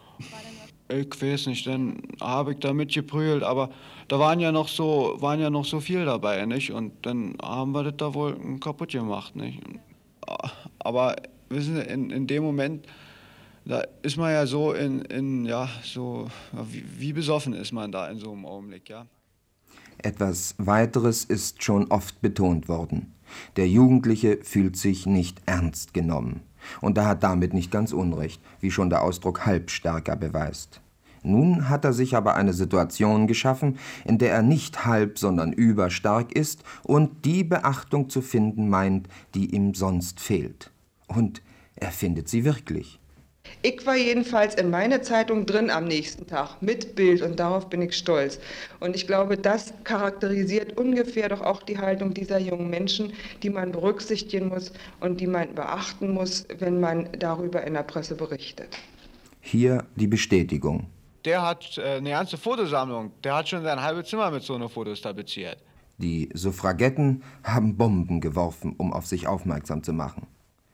Ich weiß nicht, dann habe ich da mitgeprügelt, aber da waren ja noch so, waren ja noch so viel dabei, nicht? Und dann haben wir das da wohl kaputt gemacht, nicht? Aber wissen Sie, in, in dem Moment, da ist man ja so in, in ja, so, wie, wie besoffen ist man da in so einem Augenblick, ja. Etwas weiteres ist schon oft betont worden. Der Jugendliche fühlt sich nicht ernst genommen. Und er hat damit nicht ganz Unrecht, wie schon der Ausdruck Halbstärker beweist. Nun hat er sich aber eine Situation geschaffen, in der er nicht halb, sondern überstark ist und die Beachtung zu finden meint, die ihm sonst fehlt. Und er findet sie wirklich. Ich war jedenfalls in meiner Zeitung drin am nächsten Tag mit Bild und darauf bin ich stolz. Und ich glaube, das charakterisiert ungefähr doch auch die Haltung dieser jungen Menschen, die man berücksichtigen muss und die man beachten muss, wenn man darüber in der Presse berichtet. Hier die Bestätigung. Der hat äh, eine ganze Fotosammlung, der hat schon sein halbes Zimmer mit so einer Fotos tapeziert. Die Suffragetten haben Bomben geworfen, um auf sich aufmerksam zu machen.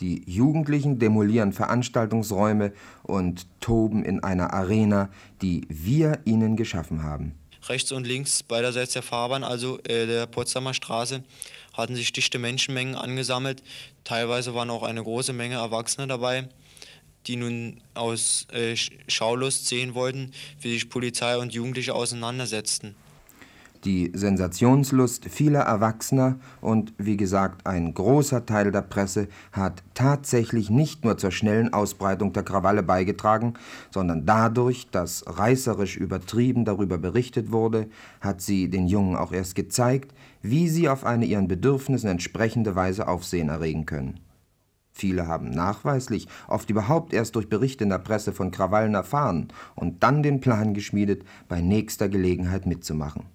Die Jugendlichen demolieren Veranstaltungsräume und toben in einer Arena, die wir ihnen geschaffen haben. Rechts und links beiderseits der Fahrbahn, also äh, der Potsdamer Straße, hatten sich dichte Menschenmengen angesammelt. Teilweise waren auch eine große Menge Erwachsene dabei, die nun aus äh, Schaulust sehen wollten, wie sich Polizei und Jugendliche auseinandersetzten. Die Sensationslust vieler Erwachsener und, wie gesagt, ein großer Teil der Presse hat tatsächlich nicht nur zur schnellen Ausbreitung der Krawalle beigetragen, sondern dadurch, dass reißerisch übertrieben darüber berichtet wurde, hat sie den Jungen auch erst gezeigt, wie sie auf eine ihren Bedürfnissen entsprechende Weise Aufsehen erregen können. Viele haben nachweislich oft überhaupt erst durch Berichte in der Presse von Krawallen erfahren und dann den Plan geschmiedet, bei nächster Gelegenheit mitzumachen.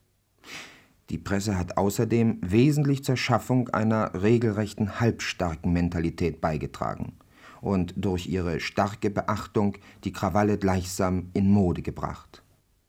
Die Presse hat außerdem wesentlich zur Schaffung einer regelrechten halbstarken Mentalität beigetragen und durch ihre starke Beachtung die Krawalle gleichsam in Mode gebracht.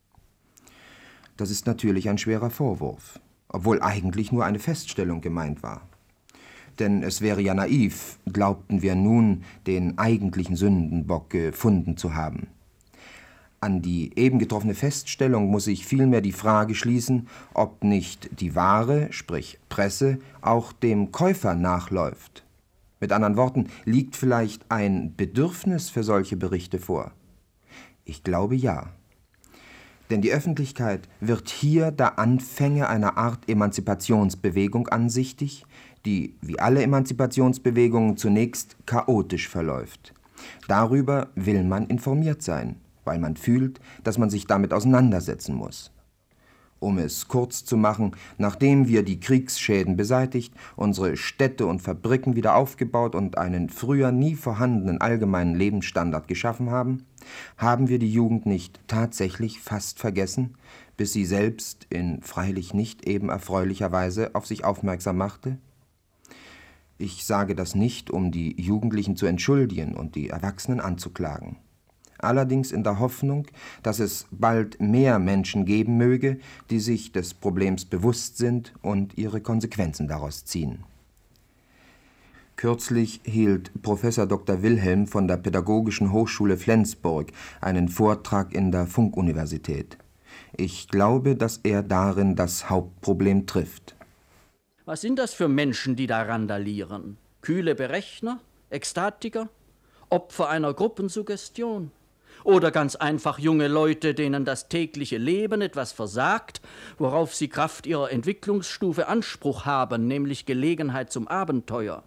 Das ist natürlich ein schwerer Vorwurf, obwohl eigentlich nur eine Feststellung gemeint war. Denn es wäre ja naiv, glaubten wir nun, den eigentlichen Sündenbock gefunden zu haben. An die eben getroffene Feststellung muss ich vielmehr die Frage schließen, ob nicht die Ware, sprich Presse, auch dem Käufer nachläuft. Mit anderen Worten, liegt vielleicht ein Bedürfnis für solche Berichte vor? Ich glaube ja. Denn die Öffentlichkeit wird hier der Anfänge einer Art Emanzipationsbewegung ansichtig, die, wie alle Emanzipationsbewegungen, zunächst chaotisch verläuft. Darüber will man informiert sein, weil man fühlt, dass man sich damit auseinandersetzen muss. Um es kurz zu machen, nachdem wir die Kriegsschäden beseitigt, unsere Städte und Fabriken wieder aufgebaut und einen früher nie vorhandenen allgemeinen Lebensstandard geschaffen haben, haben wir die Jugend nicht tatsächlich fast vergessen, bis sie selbst in freilich nicht eben erfreulicher Weise auf sich aufmerksam machte? Ich sage das nicht, um die Jugendlichen zu entschuldigen und die Erwachsenen anzuklagen. Allerdings in der Hoffnung, dass es bald mehr Menschen geben möge, die sich des Problems bewusst sind und ihre Konsequenzen daraus ziehen. Kürzlich hielt Professor Doktor Wilhelm von der Pädagogischen Hochschule Flensburg einen Vortrag in der Funkuniversität. Ich glaube, dass er darin das Hauptproblem trifft. Was sind das für Menschen, die da randalieren? Kühle Berechner? Ekstatiker? Opfer einer Gruppensuggestion? Oder ganz einfach junge Leute, denen das tägliche Leben etwas versagt, worauf sie Kraft ihrer Entwicklungsstufe Anspruch haben, nämlich Gelegenheit zum Abenteuer.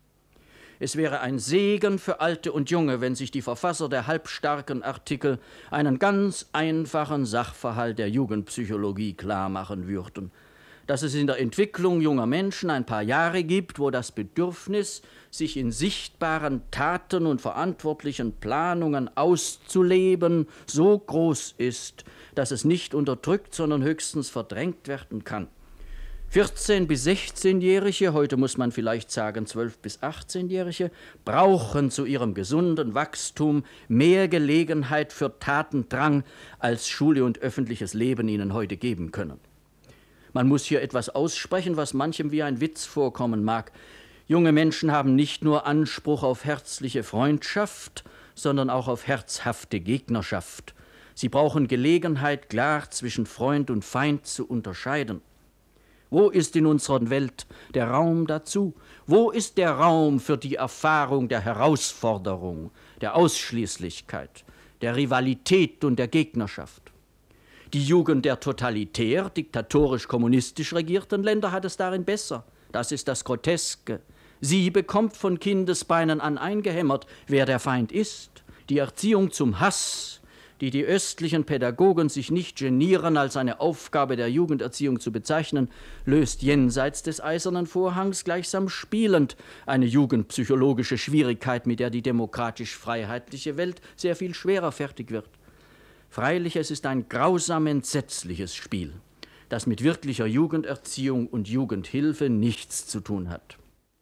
Es wäre ein Segen für Alte und Junge, wenn sich die Verfasser der halbstarken Artikel einen ganz einfachen Sachverhalt der Jugendpsychologie klarmachen würden. Dass es in der Entwicklung junger Menschen ein paar Jahre gibt, wo das Bedürfnis, sich in sichtbaren Taten und verantwortlichen Planungen auszuleben, so groß ist, dass es nicht unterdrückt, sondern höchstens verdrängt werden kann. vierzehn- bis sechzehnjährige, heute muss man vielleicht sagen zwölf- bis achtzehnjährige, brauchen zu ihrem gesunden Wachstum mehr Gelegenheit für Tatendrang, als Schule und öffentliches Leben ihnen heute geben können. Man muss hier etwas aussprechen, was manchem wie ein Witz vorkommen mag. Junge Menschen haben nicht nur Anspruch auf herzliche Freundschaft, sondern auch auf herzhafte Gegnerschaft. Sie brauchen Gelegenheit, klar zwischen Freund und Feind zu unterscheiden. Wo ist in unserer Welt der Raum dazu? Wo ist der Raum für die Erfahrung der Herausforderung, der Ausschließlichkeit, der Rivalität und der Gegnerschaft? Die Jugend der totalitär, diktatorisch-kommunistisch regierten Länder hat es darin besser. Das ist das Groteske. Sie bekommt von Kindesbeinen an eingehämmert, wer der Feind ist. Die Erziehung zum Hass, die die östlichen Pädagogen sich nicht genieren, als eine Aufgabe der Jugenderziehung zu bezeichnen, löst jenseits des Eisernen Vorhangs gleichsam spielend eine jugendpsychologische Schwierigkeit, mit der die demokratisch-freiheitliche Welt sehr viel schwerer fertig wird. Freilich, es ist ein grausam entsetzliches Spiel, das mit wirklicher Jugenderziehung und Jugendhilfe nichts zu tun hat.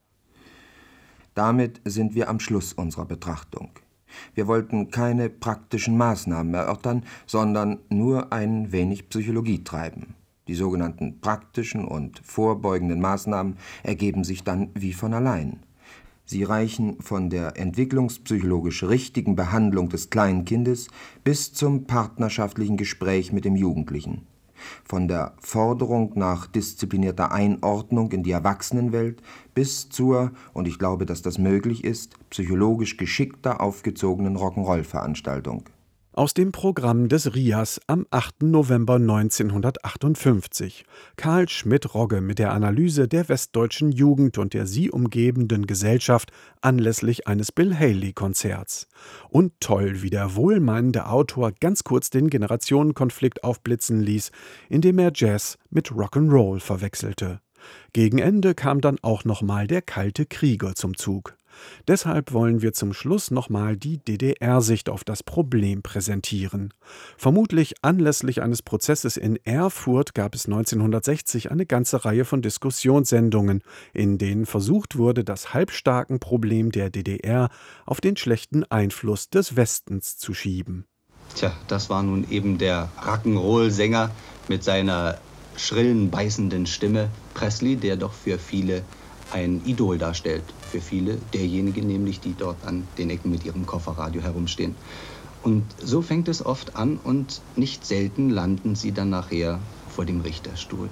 Damit sind wir am Schluss unserer Betrachtung. Wir wollten keine praktischen Maßnahmen erörtern, sondern nur ein wenig Psychologie treiben. Die sogenannten praktischen und vorbeugenden Maßnahmen ergeben sich dann wie von allein. Sie reichen von der entwicklungspsychologisch richtigen Behandlung des kleinen Kindes bis zum partnerschaftlichen Gespräch mit dem Jugendlichen. Von der Forderung nach disziplinierter Einordnung in die Erwachsenenwelt bis zur, und ich glaube, dass das möglich ist, psychologisch geschickter aufgezogenen Rock'n'Roll-Veranstaltung. Aus dem Programm des R I A S am achten November neunzehnhundertachtundfünfzig. Karl Schmidt-Rogge mit der Analyse der westdeutschen Jugend und der sie umgebenden Gesellschaft anlässlich eines Bill Haley-Konzerts. Und toll, wie der wohlmeinende Autor ganz kurz den Generationenkonflikt aufblitzen ließ, indem er Jazz mit Rock'n'Roll verwechselte. Gegen Ende kam dann auch nochmal der Kalte Krieger zum Zug. Deshalb wollen wir zum Schluss nochmal die D D R-Sicht auf das Problem präsentieren. Vermutlich anlässlich eines Prozesses in Erfurt gab es neunzehnhundertsechzig eine ganze Reihe von Diskussionssendungen, in denen versucht wurde, das Halbstarken-Problem der D D R auf den schlechten Einfluss des Westens zu schieben. Tja, das war nun eben der Rock'n'Roll-Sänger mit seiner schrillen, beißenden Stimme, Presley, der doch für viele ein Idol darstellt. Für viele derjenige nämlich, die dort an den Ecken mit ihrem Kofferradio herumstehen. Und so fängt es oft an und nicht selten landen sie dann nachher vor dem Richterstuhl.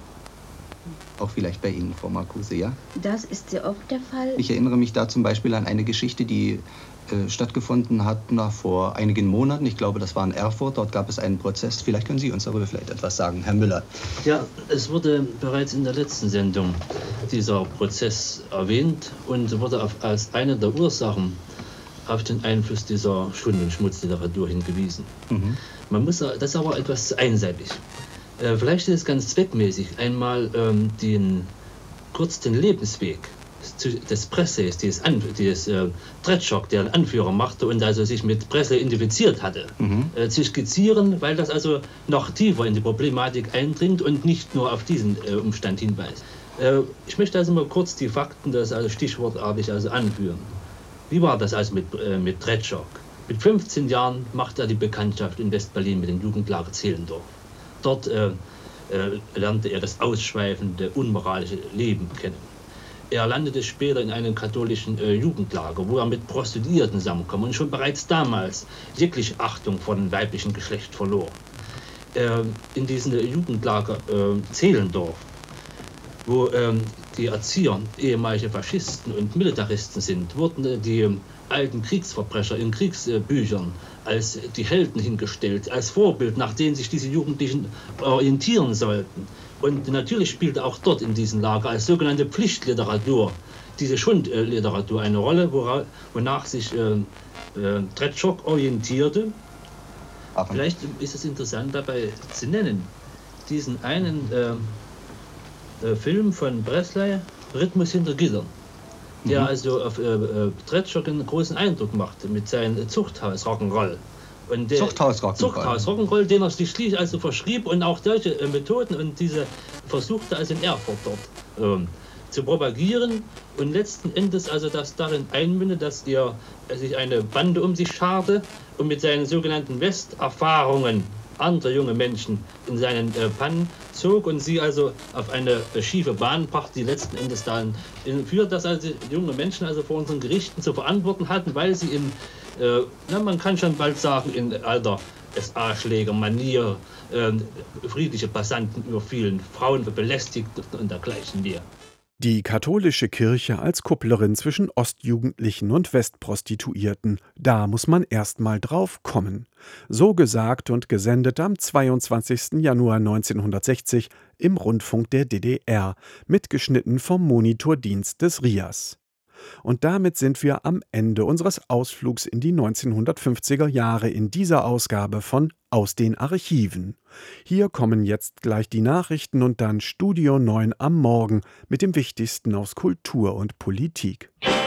Auch vielleicht bei Ihnen, Frau Marcuse, ja? Das ist sehr oft der Fall. Ich erinnere mich da zum Beispiel an eine Geschichte, die äh, stattgefunden hat na, vor einigen Monaten. Ich glaube, das war in Erfurt. Dort gab es einen Prozess. Vielleicht können Sie uns darüber vielleicht etwas sagen, Herr Müller. Ja, es wurde bereits in der letzten Sendung dieser Prozess erwähnt und wurde auf, als eine der Ursachen auf den Einfluss dieser Schund- und Schmutzliteratur hingewiesen. Mhm. Man muss, das ist aber etwas einseitig. Äh, vielleicht ist es ganz zweckmäßig, einmal ähm, den, kurz den Lebensweg des Presleys, des, An des äh, Tretschok, der einen Anführer machte und also sich mit Presley identifiziert hatte, mhm. äh, zu skizzieren, weil das also noch tiefer in die Problematik eindringt und nicht nur auf diesen äh, Umstand hinweist. Äh, ich möchte also mal kurz die Fakten, das also stichwortartig also anführen. Wie war das also mit, äh, mit Tretschok? Mit fünfzehn Jahren machte er die Bekanntschaft in West-Berlin mit dem Jugendlager Zehlendorf. Dort äh, äh, lernte er das ausschweifende, unmoralische Leben kennen. Er landete später in einem katholischen äh, Jugendlager, wo er mit Prostituierten zusammenkam und schon bereits damals jegliche Achtung vor dem weiblichen Geschlecht verlor. Äh, in diesem Jugendlager äh, Zehlendorf, wo äh, die Erzieher ehemalige Faschisten und Militaristen sind, wurden äh, die äh, alten Kriegsverbrecher in Kriegsbüchern als die Helden hingestellt, als Vorbild, nach denen sich diese Jugendlichen orientieren sollten. Und natürlich spielte auch dort in diesem Lager als sogenannte Pflichtliteratur, diese Schundliteratur eine Rolle, wonach sich äh, äh, Tretschok orientierte. Ach. Vielleicht ist es interessant dabei zu nennen, diesen einen äh, äh, Film von Presley, Rhythmus hinter Gittern, der mhm. also auf äh, äh, Tretschok einen großen Eindruck machte mit seinem Zuchthaus Rock'n'Roll. Und der Zuchthaus Rock'n'Roll. Zuchthaus Rock'n'Roll, den er sich schließlich also verschrieb und auch solche äh, Methoden und diese versuchte also in Erfurt dort äh, zu propagieren und letzten Endes also das darin einmündet, dass er äh, sich eine Bande um sich scharte und mit seinen sogenannten Westerfahrungen andere junge Menschen in seinen äh, Pannen zog und sie also auf eine äh, schiefe Bahn brachte, die letzten Endes dahin führt, dass also junge Menschen also vor unseren Gerichten zu verantworten hatten, weil sie in Äh, na, man kann schon bald sagen, in alter S A-Schläger-Manier äh, friedliche Passanten überfielen, Frauen belästigten und dergleichen mehr. Die katholische Kirche als Kupplerin zwischen Ostjugendlichen und Westprostituierten, da muss man erst mal drauf kommen. So gesagt und gesendet am zweiundzwanzigsten Januar neunzehnhundertsechzig im Rundfunk der D D R, mitgeschnitten vom Monitordienst des R I A S. Und damit sind wir am Ende unseres Ausflugs in die neunzehnhundertfünfziger Jahre in dieser Ausgabe von Aus den Archiven. Hier kommen jetzt gleich die Nachrichten und dann Studio neun am Morgen mit dem Wichtigsten aus Kultur und Politik.